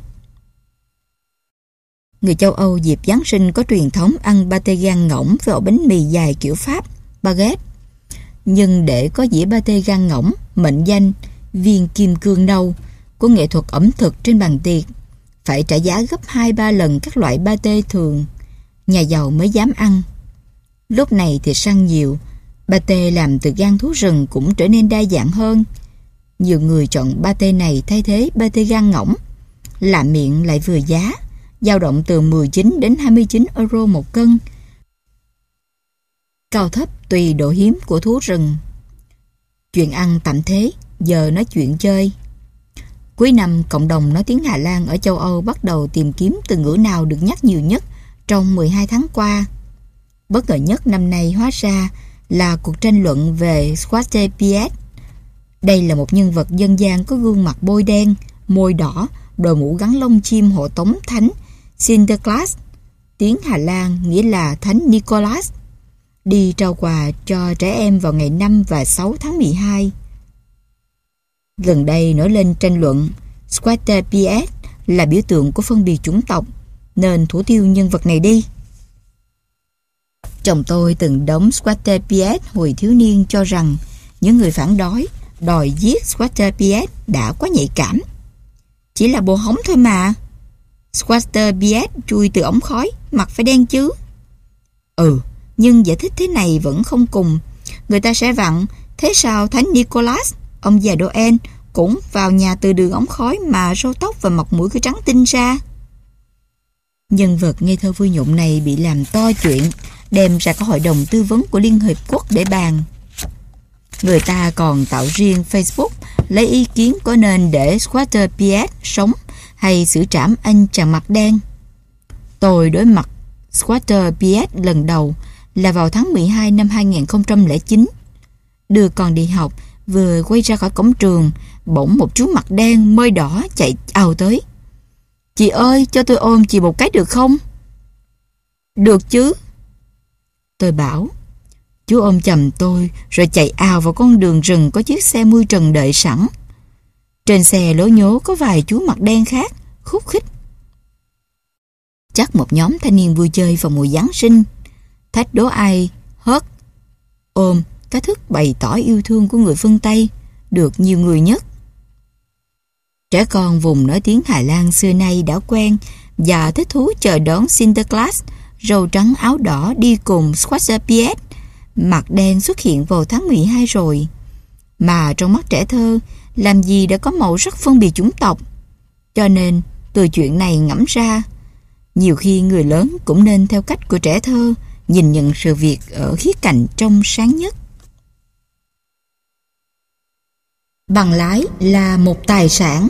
Người châu Âu dịp Giáng sinh có truyền thống ăn pate gan ngỗng với ổ bánh mì dài kiểu Pháp, baguette. Nhưng để có dĩa pate gan ngỗng, mệnh danh viên kim cương nâu của nghệ thuật ẩm thực trên bàn tiệc, phải trả giá gấp hai ba lần các loại pate thường, nhà giàu mới dám ăn. Lúc này thì săn nhiều, pate làm từ gan thú rừng cũng trở nên đa dạng hơn. Nhiều người chọn pate này thay thế pate gan ngỗng, làm miệng lại vừa giá, dao động từ mười chín đến hai mươi chín euro một cân. Cao thấp tùy độ hiếm của thú rừng. Chuyện ăn tạm thế, giờ nói chuyện chơi. Cuối năm, cộng đồng nói tiếng Hà Lan ở châu Âu bắt đầu tìm kiếm từ ngữ nào được nhắc nhiều nhất trong mười hai tháng qua. Bất ngờ nhất năm nay hóa ra là cuộc tranh luận về Squatter Piet. Đây là một nhân vật dân gian có gương mặt bôi đen, môi đỏ, đội mũ gắn lông chim hộ tống thánh Sinterklaas, tiếng Hà Lan nghĩa là Thánh Nicholas, đi trao quà cho trẻ em vào ngày năm và sáu tháng mười hai. Gần đây nổi lên tranh luận Squatter Piet là biểu tượng của phân biệt chủng tộc, nên thủ tiêu nhân vật này đi. Chồng tôi từng đóng Squatter Piet hồi thiếu niên cho rằng những người phản đối đòi giết Squatter Piet đã quá nhạy cảm. Chỉ là bồ hóng thôi mà. Squatter Piet chui từ ống khói, mặt phải đen chứ. Ừ, nhưng giải thích thế này vẫn không cùng. Người ta sẽ vặn, thế sao Thánh Nicholas, ông già Noel, cũng vào nhà từ đường ống khói mà râu tóc và mặt mũi cứ trắng tinh ra. Nhân vật ngây thơ vui nhộn này bị làm to chuyện, đem ra có hội đồng tư vấn của Liên Hiệp Quốc để bàn. Người ta còn tạo riêng Facebook lấy ý kiến có nên để Squatter Piet sống hay xử trảm anh chàng mặt đen. Tôi đối mặt Squatter Piet lần đầu là vào tháng mười hai năm hai nghìn không trăm lẻ chín. Đưa con đi học, vừa quay ra khỏi cổng trường, bỗng một chú mặt đen môi đỏ chạy ào tới. Chị ơi, cho tôi ôm chị một cái được không? Được chứ. Tôi bảo. Chú ôm chầm tôi rồi chạy ào vào con đường rừng có chiếc xe mui trần đợi sẵn. Trên xe lố nhố có vài chú mặt đen khác, khúc khích. Chắc một nhóm thanh niên vui chơi vào mùa Giáng sinh. Thách đố ai hớt ôm cái thức bày tỏ yêu thương của người phương Tây được nhiều người nhất. Trẻ con vùng nói tiếng Hà Lan xưa nay đã quen và thích thú chờ đón Sinterklaas, râu trắng áo đỏ đi cùng Squatter Piet, mặt đen xuất hiện vào tháng mười hai rồi. Mà trong mắt trẻ thơ, làm gì đã có màu sắc phân biệt chủng tộc. Cho nên, từ chuyện này ngẫm ra, nhiều khi người lớn cũng nên theo cách của trẻ thơ, nhìn nhận sự việc ở khía cạnh trong sáng nhất. Bằng lái là một tài sản.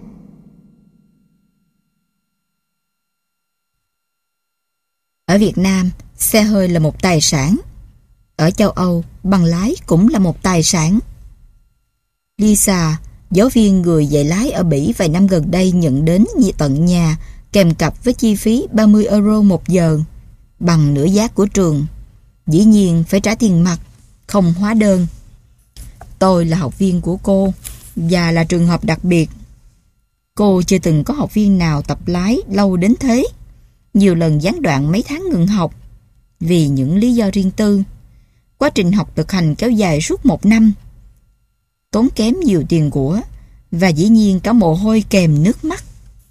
Ở Việt Nam, xe hơi là một tài sản. Ở châu Âu, bằng lái cũng là một tài sản. Lisa, giáo viên người dạy lái ở Bỉ vài năm gần đây nhận đến tận nhà kèm cặp với chi phí ba mươi euro một giờ, bằng nửa giá của trường. Dĩ nhiên phải trả tiền mặt, không hóa đơn. Tôi là học viên của cô và là trường hợp đặc biệt. Cô chưa từng có học viên nào tập lái lâu đến thế. Nhiều lần gián đoạn mấy tháng ngừng học vì những lý do riêng tư. Quá trình học thực hành kéo dài suốt một năm, tốn kém nhiều tiền của và dĩ nhiên cả mồ hôi kèm nước mắt.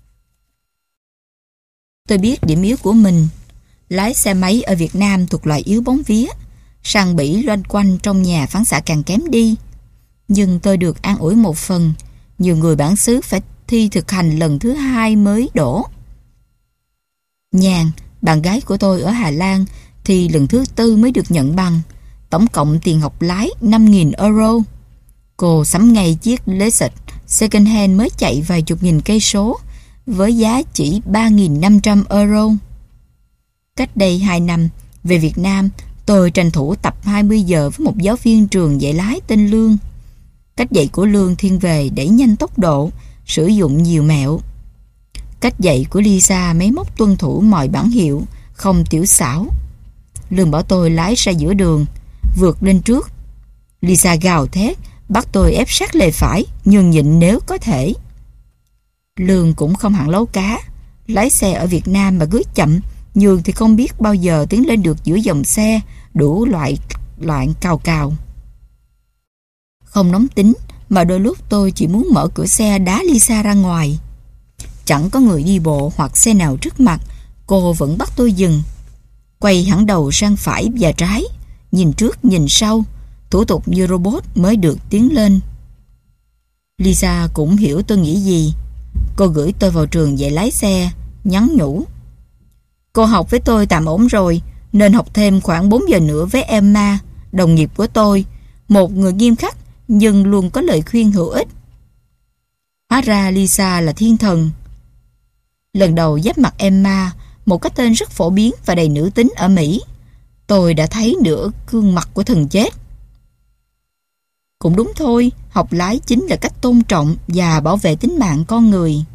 Tôi biết điểm yếu của mình. Lái xe máy ở Việt Nam thuộc loại yếu bóng vía, săn bỉ loanh quanh trong nhà phán xạ càng kém đi. Nhưng tôi được an ủi một phần, nhiều người bản xứ phải thi thực hành lần thứ hai mới đổ. Nhàn, bạn gái của tôi ở Hà Lan, thì lần thứ tư mới được nhận bằng. Tổng cộng tiền học lái năm nghìn euro. Cô sắm ngay chiếc Lexus second hand mới chạy vài chục nghìn cây số với giá chỉ ba nghìn năm trăm euro. Cách đây hai năm, về Việt Nam, tôi tranh thủ tập hai mươi giờ với một giáo viên trường dạy lái tên Lương. Cách dạy của Lương thiên về đẩy nhanh tốc độ, sử dụng nhiều mẹo. Cách dạy của Lisa máy móc tuân thủ mọi bản hiệu, không tiểu xảo. Lương bảo tôi lái ra giữa đường, vượt lên trước. Lisa gào thét, bắt tôi ép sát lề phải, nhường nhịn nếu có thể. Lương cũng không hẳn lấu cá. Lái xe ở Việt Nam mà cứ chậm, nhường thì không biết bao giờ tiến lên được giữa dòng xe, đủ loại loạn cào cào. Không nóng tính, mà đôi lúc tôi chỉ muốn mở cửa xe đá Lisa ra ngoài. Chẳng có người đi bộ hoặc xe nào trước mặt, cô vẫn bắt tôi dừng. Quay hẳn đầu sang phải và trái, nhìn trước nhìn sau, thủ tục như robot mới được tiến lên. Lisa cũng hiểu tôi nghĩ gì. Cô gửi tôi vào trường dạy lái xe, nhắn nhủ: cô học với tôi tạm ổn rồi, nên học thêm khoảng bốn giờ nữa với Emma, đồng nghiệp của tôi, một người nghiêm khắc nhưng luôn có lời khuyên hữu ích. Hóa ra Lisa là thiên thần. Lần đầu giáp mặt Emma, một cái tên rất phổ biến và đầy nữ tính ở Mỹ, tôi đã thấy nửa gương mặt của thần chết. Cũng đúng thôi, học lái chính là cách tôn trọng và bảo vệ tính mạng con người.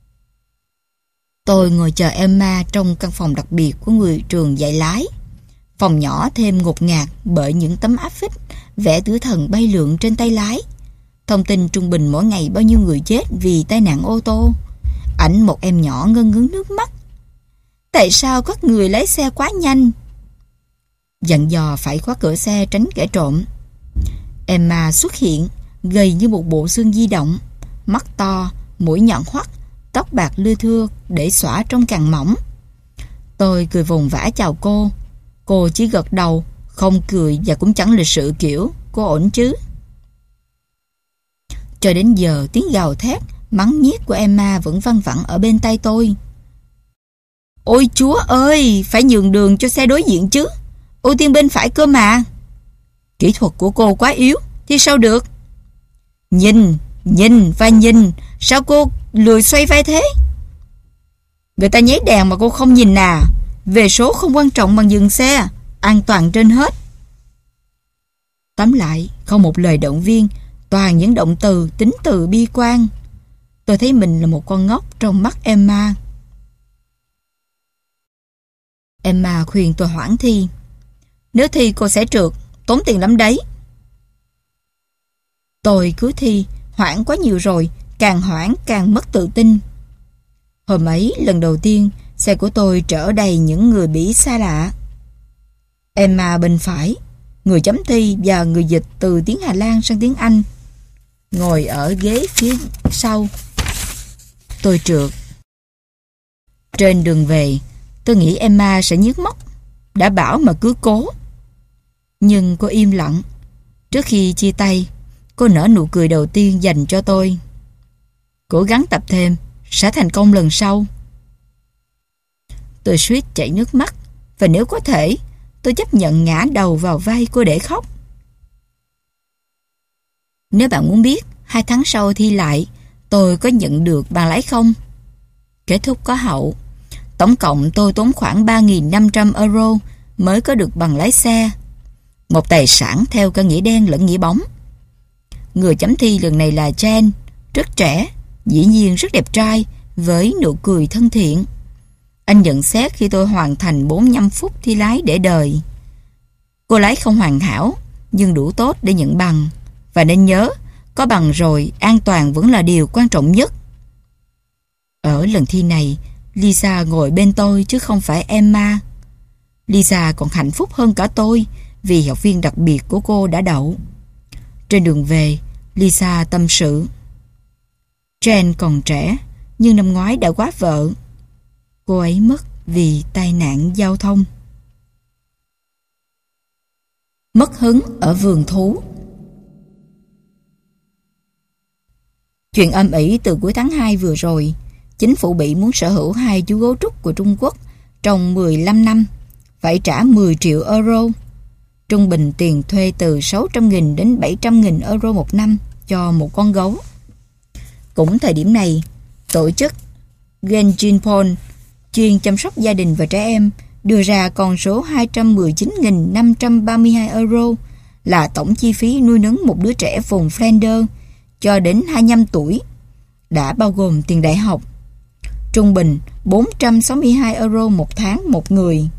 Tôi ngồi chờ Emma trong căn phòng đặc biệt của người trường dạy lái. Phòng nhỏ thêm ngột ngạt bởi những tấm áp phích, vẽ tử thần bay lượn trên tay lái. Thông tin trung bình mỗi ngày bao nhiêu người chết vì tai nạn ô tô. Ảnh một em nhỏ ngân ngấn nước mắt. Tại sao các người lái xe quá nhanh? Dặn dò phải khóa cửa xe tránh kẻ trộm. Emma xuất hiện, gầy như một bộ xương di động, mắt to, mũi nhọn hoắt, tóc bạc lưa thưa để xõa trong càng mỏng. Tôi cười vùng vã chào cô. Cô chỉ gật đầu, không cười và cũng chẳng lịch sự kiểu cô ổn chứ. Cho đến giờ tiếng gào thét, mắng nhiếc của Emma vẫn văng vẳng ở bên tai tôi. Ôi chúa ơi, phải nhường đường cho xe đối diện chứ, ưu tiên bên phải cơ mà. Kỹ thuật của cô quá yếu thì sao được? Nhìn, nhìn và nhìn, sao cô lười xoay vai thế? Người ta nháy đèn mà cô không nhìn à? Về số không quan trọng bằng dừng xe, an toàn trên hết. Tóm lại, không một lời động viên, toàn những động từ, tính từ bi quan. Tôi thấy mình là một con ngốc trong mắt Emma. Emma khuyên tôi hoãn thi. Nếu thi cô sẽ trượt, tốn tiền lắm đấy. Tôi cứ thi, hoãn quá nhiều rồi, càng hoãn càng mất tự tin. Hôm ấy, lần đầu tiên, xe của tôi chở đầy những người Bỉ xa lạ. Emma bên phải, người chấm thi và người dịch từ tiếng Hà Lan sang tiếng Anh, ngồi ở ghế phía sau. Tôi trượt. Trên đường về, tôi nghĩ Emma sẽ nhức móc. Đã bảo mà cứ cố. Nhưng cô im lặng. Trước khi chia tay, cô nở nụ cười đầu tiên dành cho tôi. Cố gắng tập thêm, sẽ thành công lần sau. Tôi suýt chảy nước mắt, và nếu có thể, tôi chấp nhận ngã đầu vào vai cô để khóc. Nếu bạn muốn biết, hai tháng sau thi lại, tôi có nhận được bằng lái không? Kết thúc có hậu. Tổng cộng tôi tốn khoảng ba nghìn năm trăm euro mới có được bằng lái xe. Một tài sản theo cả nghĩa đen lẫn nghĩa bóng. Người chấm thi lần này là Jen, rất trẻ, dĩ nhiên rất đẹp trai, với nụ cười thân thiện. Anh nhận xét khi tôi hoàn thành bốn mươi lăm phút thi lái để đời. Cô lái không hoàn hảo, nhưng đủ tốt để nhận bằng. Và nên nhớ, có bằng rồi, an toàn vẫn là điều quan trọng nhất. Ở lần thi này, Lisa ngồi bên tôi chứ không phải Emma. Lisa còn hạnh phúc hơn cả tôi vì học viên đặc biệt của cô đã đậu. Trên đường về, Lisa tâm sự. Jane còn trẻ, nhưng năm ngoái đã quá vợ. Cô ấy mất vì tai nạn giao thông. Mất hứng ở vườn thú. Chuyện âm ỉ từ cuối tháng hai vừa rồi. Chính phủ Bỉ muốn sở hữu hai chú gấu trúc của Trung Quốc trong mười lăm năm, phải trả mười triệu euro. Trung bình tiền thuê từ sáu trăm nghìn đến bảy trăm nghìn euro một năm cho một con gấu. Cũng thời điểm này, tổ chức Genjinpon chuyên chăm sóc gia đình và trẻ em đưa ra con số hai trăm mười chín nghìn năm trăm ba mươi hai euro là tổng chi phí nuôi nấng một đứa trẻ vùng Flanders cho đến hai mươi lăm tuổi, đã bao gồm tiền đại học. Trung bình bốn trăm sáu mươi hai euro một tháng một người.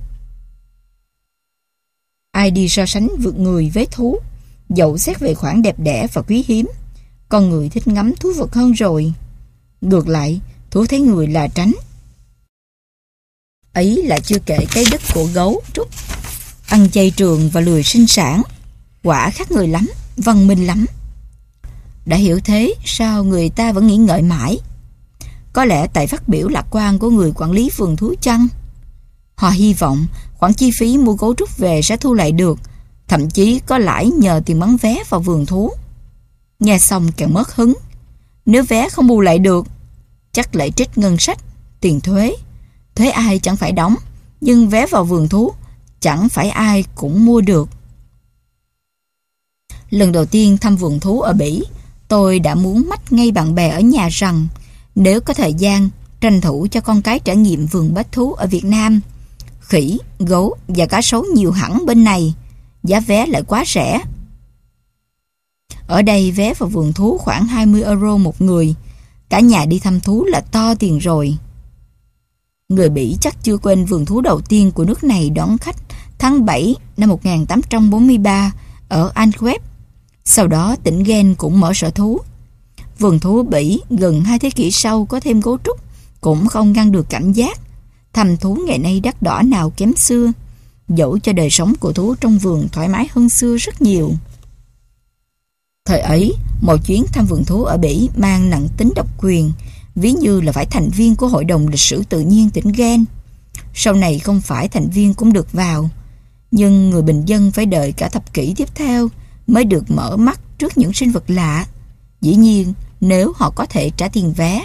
Ai đi so sánh vượt người với thú, dẫu xét về khoản đẹp đẽ và quý hiếm, con người thích ngắm thú vật hơn rồi. Ngược lại, thú thấy người là tránh. Ấy là chưa kể cái đức của gấu trúc, ăn chay trường và lười sinh sản, quả khác người lắm, văn minh lắm. Đã hiểu thế, sao người ta vẫn nghĩ ngợi mãi? Có lẽ tại phát biểu lạc quan của người quản lý vườn thú chăng? Họ hy vọng khoản chi phí mua gấu trúc về sẽ thu lại được, thậm chí có lãi nhờ tiền bán vé vào vườn thú. Nghe xong càng mất hứng. Nếu vé không bù lại được, chắc lại trích ngân sách, tiền thuế. Thuế ai chẳng phải đóng, nhưng vé vào vườn thú chẳng phải ai cũng mua được. Lần đầu tiên thăm vườn thú ở Bỉ, tôi đã muốn mách ngay bạn bè ở nhà rằng nếu có thời gian, tranh thủ cho con cái trải nghiệm vườn bách thú ở Việt Nam. Khỉ, gấu và cá sấu nhiều hẳn bên này, giá vé lại quá rẻ. Ở đây vé vào vườn thú khoảng hai mươi euro một người, cả nhà đi thăm thú là to tiền rồi. Người Bỉ chắc chưa quên vườn thú đầu tiên của nước này đón khách tháng bảy năm một nghìn tám trăm bốn mươi ba ở Antwerp. Sau đó tỉnh Gen cũng mở sở thú. Vườn thú Bỉ gần hai thế kỷ sau có thêm gấu trúc cũng không ngăn được cảm giác thăm thú ngày nay đắt đỏ nào kém xưa, dẫu cho đời sống của thú trong vườn thoải mái hơn xưa rất nhiều. Thời ấy, một chuyến thăm vườn thú ở Bỉ mang nặng tính độc quyền, ví như là phải thành viên của Hội đồng Lịch sử Tự nhiên tỉnh Gen. Sau này không phải thành viên cũng được vào, nhưng người bình dân phải đợi cả thập kỷ tiếp theo mới được mở mắt trước những sinh vật lạ, dĩ nhiên nếu họ có thể trả tiền vé.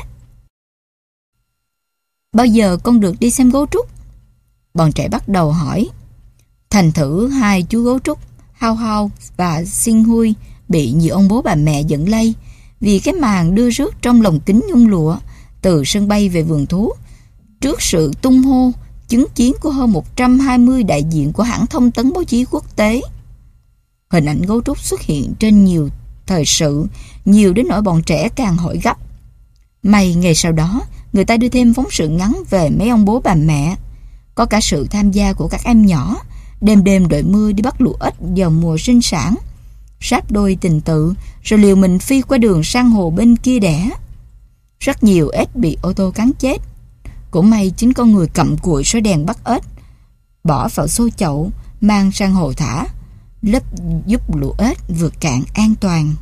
Bao giờ con được đi xem gấu trúc? Bọn trẻ bắt đầu hỏi. Thành thử hai chú gấu trúc Hao Hao và Xin Hui bị nhiều ông bố bà mẹ giận lây vì cái màn đưa rước trong lồng kính nhung lụa từ sân bay về vườn thú, trước sự tung hô chứng kiến của hơn một trăm hai mươi đại diện của hãng thông tấn báo chí quốc tế. Hình ảnh gấu trúc xuất hiện trên nhiều thời sự, nhiều đến nỗi bọn trẻ càng hỏi gấp. May ngày sau đó, người ta đưa thêm phóng sự ngắn về mấy ông bố bà mẹ. Có cả sự tham gia của các em nhỏ, đêm đêm đợi mưa đi bắt lụa ếch vào mùa sinh sản, sáp đôi tình tự, rồi liều mình phi qua đường sang hồ bên kia đẻ. Rất nhiều ếch bị ô tô cán chết. Cũng may chính con người cầm cùi soi đèn bắt ếch, bỏ vào xô chậu, mang sang hồ thả, lấp giúp lụa ếch vượt cạn an toàn.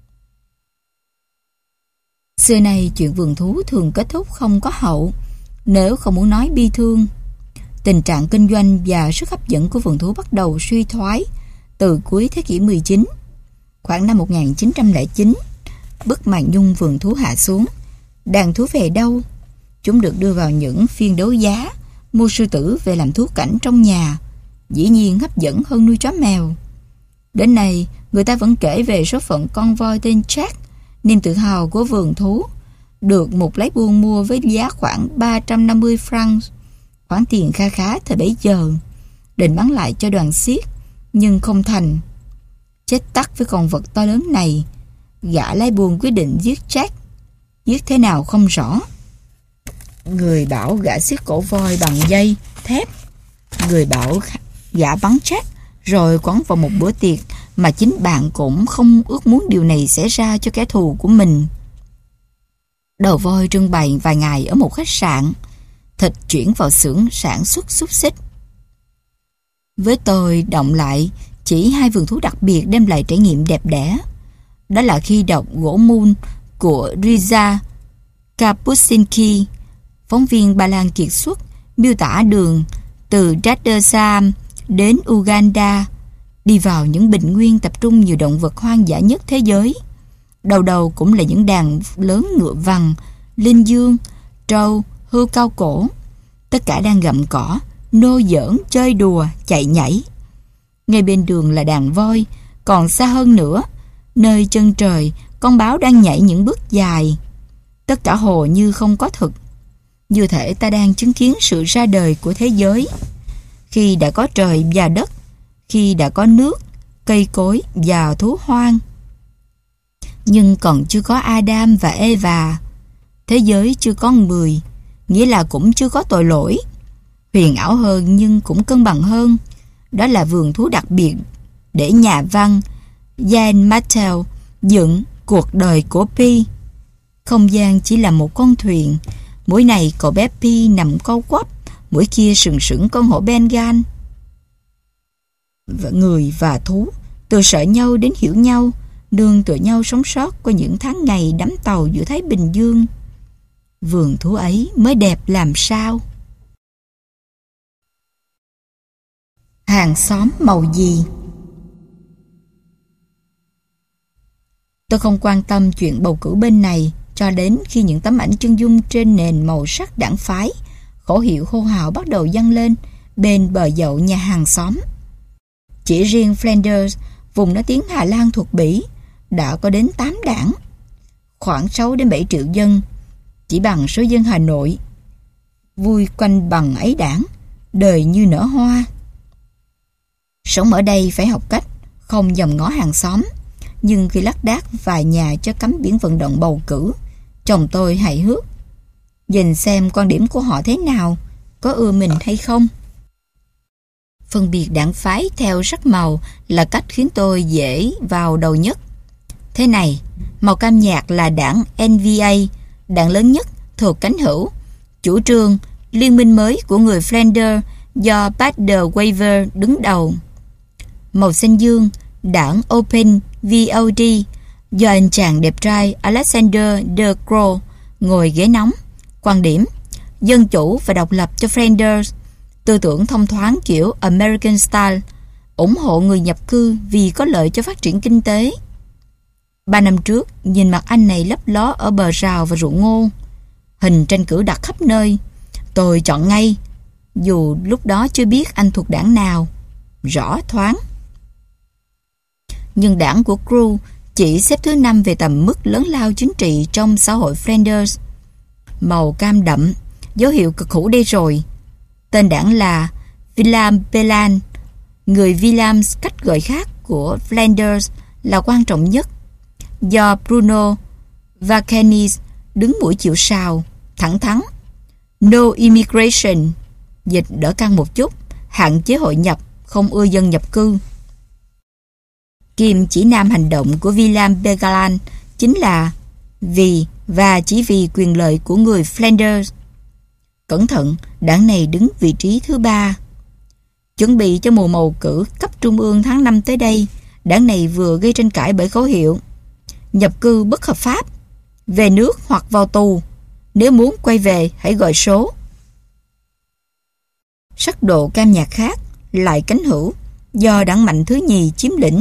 Xưa nay chuyện vườn thú thường kết thúc không có hậu, nếu không muốn nói bi thương. Tình trạng kinh doanh và sức hấp dẫn của vườn thú bắt đầu suy thoái từ cuối thế kỷ mười chín. Khoảng năm một nghìn chín trăm lẻ chín, bức màn nhung vườn thú hạ xuống. Đàn thú về đâu? Chúng được đưa vào những phiên đấu giá, mua sư tử về làm thú cảnh trong nhà, dĩ nhiên hấp dẫn hơn nuôi chó mèo. Đến nay, người ta vẫn kể về số phận con voi tên Jack, niềm tự hào của vườn thú, được một lái buôn mua với giá khoảng ba trăm năm mươi franc, khoản tiền kha khá thời bấy giờ, định bán lại cho đoàn xiếc, nhưng không thành. Chết tắt với con vật to lớn này, gã lái buôn quyết định giết Jack. Giết thế nào không rõ. Người bảo gã xiết cổ voi bằng dây, thép. Người bảo gã bắn Jack rồi quấn vào một bữa tiệc mà chính bạn cũng không ước muốn điều này xảy ra cho kẻ thù của mình. Đầu voi trưng bày vài ngày ở một khách sạn, thịt chuyển vào xưởng sản xuất xúc xích. Với tôi, động lại chỉ hai vườn thú đặc biệt đem lại trải nghiệm đẹp đẽ. Đó là khi đọc Gỗ Moon của Riza Kapuscinski, phóng viên Ba Lan kiệt xuất, miêu tả đường từ Dar es Salaam đến Uganda, đi vào những bình nguyên tập trung nhiều động vật hoang dã nhất thế giới. Đầu đầu cũng là những đàn lớn ngựa vằn, linh dương, trâu, hươu cao cổ. Tất cả đang gặm cỏ, nô giỡn, chơi đùa, chạy nhảy. Ngay bên đường là đàn voi, còn xa hơn nữa, nơi chân trời, con báo đang nhảy những bước dài. Tất cả hồ như không có thực. Như thể ta đang chứng kiến sự ra đời của thế giới. Khi đã có trời và đất, khi đã có nước, cây cối và thú hoang. Nhưng còn chưa có Adam và Eva. Thế giới chưa có người, nghĩa là cũng chưa có tội lỗi. Huyền ảo hơn nhưng cũng cân bằng hơn. Đó là vườn thú đặc biệt để nhà văn Jan Mattel dựng cuộc đời của Pi. Không gian chỉ là một con thuyền. Mỗi này cậu bé Pi nằm co quắp, mỗi kia sừng sững con hổ Bengal. Người và thú từ sợ nhau đến hiểu nhau, nương tựa nhau sống sót qua những tháng ngày đắm tàu giữa Thái Bình Dương. Vườn thú ấy mới đẹp làm sao. Hàng xóm màu gì? Tôi không quan tâm chuyện bầu cử bên này cho đến khi những tấm ảnh chân dung trên nền màu sắc đảng phái, khẩu hiệu hô hào bắt đầu dâng lên bên bờ dậu nhà hàng xóm. Chỉ riêng Flanders, vùng nói tiếng Hà Lan thuộc Bỉ, đã có đến tám đảng, khoảng sáu đến bảy triệu dân, chỉ bằng số dân Hà Nội. Vui quanh bằng ấy đảng, đời như nở hoa. Sống ở đây phải học cách không dòm ngó hàng xóm, nhưng khi lác đác vài nhà cho cắm biển vận động bầu cử, chồng tôi hài hước nhìn xem quan điểm của họ thế nào, có ưa mình hay không. Phân biệt đảng phái theo sắc màu là cách khiến tôi dễ vào đầu nhất. Thế này, màu cam nhạt là đảng en vê a, đảng lớn nhất thuộc cánh hữu, chủ trương liên minh mới của người Flanders do Bader Wever đứng đầu. Màu xanh dương, đảng Open vê o đê do anh chàng đẹp trai Alexander De Croo ngồi ghế nóng. Quan điểm dân chủ và độc lập cho Flanders, tư tưởng thông thoáng kiểu American Style, ủng hộ người nhập cư vì có lợi cho phát triển kinh tế. Ba năm trước, nhìn mặt anh này lấp ló ở bờ rào và ruộng ngô, hình tranh cử đặt khắp nơi. Tôi chọn ngay, dù lúc đó chưa biết anh thuộc đảng nào, rõ thoáng. Nhưng đảng của Croo chỉ xếp thứ năm về tầm mức lớn lao chính trị trong xã hội Flanders. Màu cam đậm, dấu hiệu cực hữu đây rồi. Tên đảng là Willem Belan. Người Willem, cách gọi khác của Flanders, là quan trọng nhất, do Bruno Vacanis đứng mũi chịu sào, thẳng thắn. No immigration, dịch đỡ căng một chút, hạn chế hội nhập, không ưa dân nhập cư. Kim chỉ nam hành động của Willem Begalan chính là vì và chỉ vì quyền lợi của người Flanders. Cẩn thận, đảng này đứng vị trí thứ ba. Chuẩn bị cho mùa bầu cử cấp trung ương tháng năm tới đây, đảng này vừa gây tranh cãi bởi khẩu hiệu nhập cư bất hợp pháp, về nước hoặc vào tù, nếu muốn quay về hãy gọi số. Sắc độ cam nhạt khác lại cánh hữu do đảng mạnh thứ nhì chiếm lĩnh.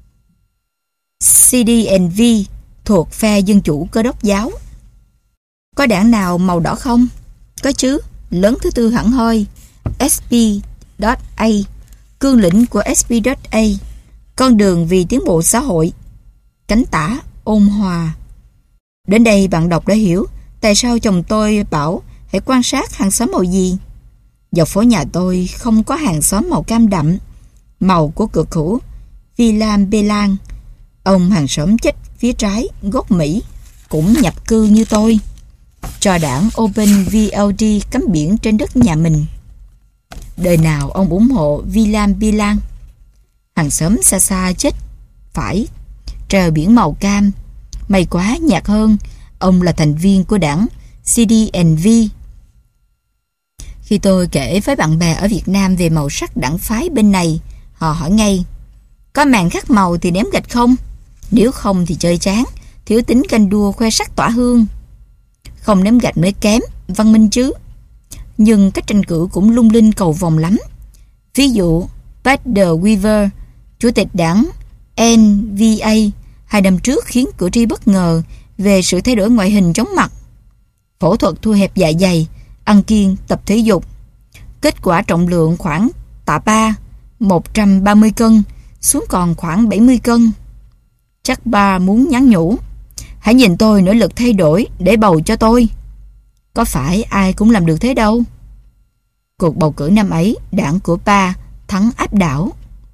xê đê en vê thuộc phe Dân chủ Cơ đốc giáo. Có đảng nào màu đỏ không? Có chứ, lớn thứ tư hẳn hoi, ét pê.a, cương lĩnh của ét pê.a, con đường vì tiến bộ xã hội, cánh tả ôn hòa. Đến đây bạn đọc đã hiểu tại sao chồng tôi bảo hãy quan sát hàng xóm màu gì. Dọc phố nhà tôi không có hàng xóm màu cam đậm, màu của cực hữu Willem Belan. Ông hàng xóm chết phía trái, gốc Mỹ, cũng nhập cư như tôi, cho đảng Open vê o đê cắm biển trên đất nhà mình. Đời nào ông ủng hộ Willem Belan. Hàng xóm xa xa chết phải trờ biển màu cam. May quá nhạt hơn, ông là thành viên của đảng xê đê en vê. Khi tôi kể với bạn bè ở Việt Nam về màu sắc đảng phái bên này, họ hỏi ngay: có màn khắc màu thì ném gạch không? Nếu không thì chơi chán, thiếu tính canh đua khoe sắc tỏa hương. Không ném gạch mới kém, văn minh chứ. Nhưng cách tranh cử cũng lung linh cầu vồng lắm. Ví dụ, Bader Weaver, chủ tịch đảng en vê a, hai năm trước khiến cử tri bất ngờ về sự thay đổi ngoại hình chóng mặt. Phẫu thuật thu hẹp dạ dày, ăn kiêng, tập thể dục. Kết quả trọng lượng khoảng tạ ba, một trăm ba mươi cân, xuống còn khoảng bảy mươi cân. Chắc ba muốn nhắn nhủ: hãy nhìn tôi nỗ lực thay đổi để bầu cho tôi. Có phải ai cũng làm được thế đâu. Cuộc bầu cử năm ấy, đảng của ba thắng áp đảo.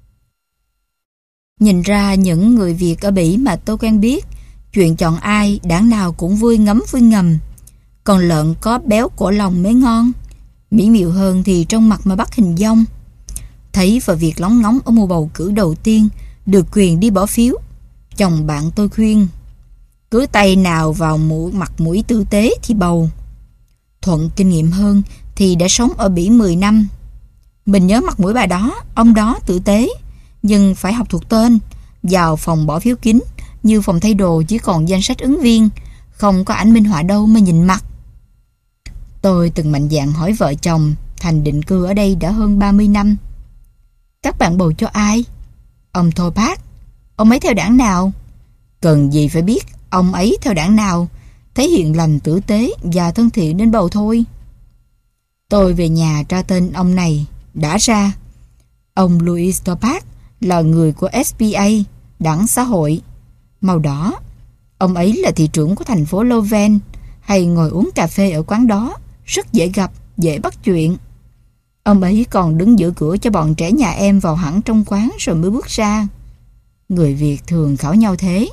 Nhìn ra những người Việt ở Bỉ mà tôi quen biết, chuyện chọn ai, đảng nào cũng vui ngấm vui ngầm. Còn lợn có béo cổ lòng mới ngon. Mỹ miều hơn thì trong mặt mà bắt hình dong. Thấy vào việc lóng ngóng ở mùa bầu cử đầu tiên, được quyền đi bỏ phiếu, chồng bạn tôi khuyên: cứ tay nào vào mũi mặt mũi tử tế thì bầu. Thuận kinh nghiệm hơn thì đã sống ở Bỉ mười năm. Mình nhớ mặt mũi bà đó, ông đó tử tế, nhưng phải học thuộc tên. Vào phòng bỏ phiếu kín, như phòng thay đồ chỉ còn danh sách ứng viên, không có ảnh minh họa đâu mà nhìn mặt. Tôi từng mạnh dạn hỏi vợ chồng thành định cư ở đây đã hơn ba mươi năm: các bạn bầu cho ai? Ông Thô Bác. Ông ấy theo đảng nào? Cần gì phải biết ông ấy theo đảng nào, thấy hiền lành tử tế và thân thiện nên bầu thôi. Tôi về nhà tra tên ông này, đã ra ông Louis Topak là người của ét pê a, đảng xã hội, màu đỏ. Ông ấy là thị trưởng của thành phố Leuven, hay ngồi uống cà phê ở quán đó, rất dễ gặp, dễ bắt chuyện. Ông ấy còn đứng giữ cửa cho bọn trẻ nhà em vào hẳn trong quán rồi mới bước ra. Người Việt thường khảo nhau thế.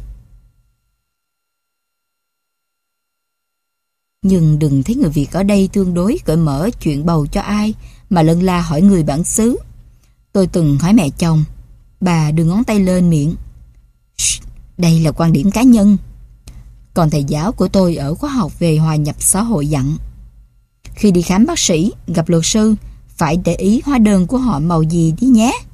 Nhưng đừng thấy người Việt ở đây tương đối cởi mở chuyện bầu cho ai mà lân la hỏi người bản xứ. Tôi từng hỏi mẹ chồng, bà đưa ngón tay lên miệng: đây là quan điểm cá nhân. Còn thầy giáo của tôi ở khóa học về hòa nhập xã hội dặn: khi đi khám bác sĩ, gặp luật sư, phải để ý hóa đơn của họ màu gì đi nhé.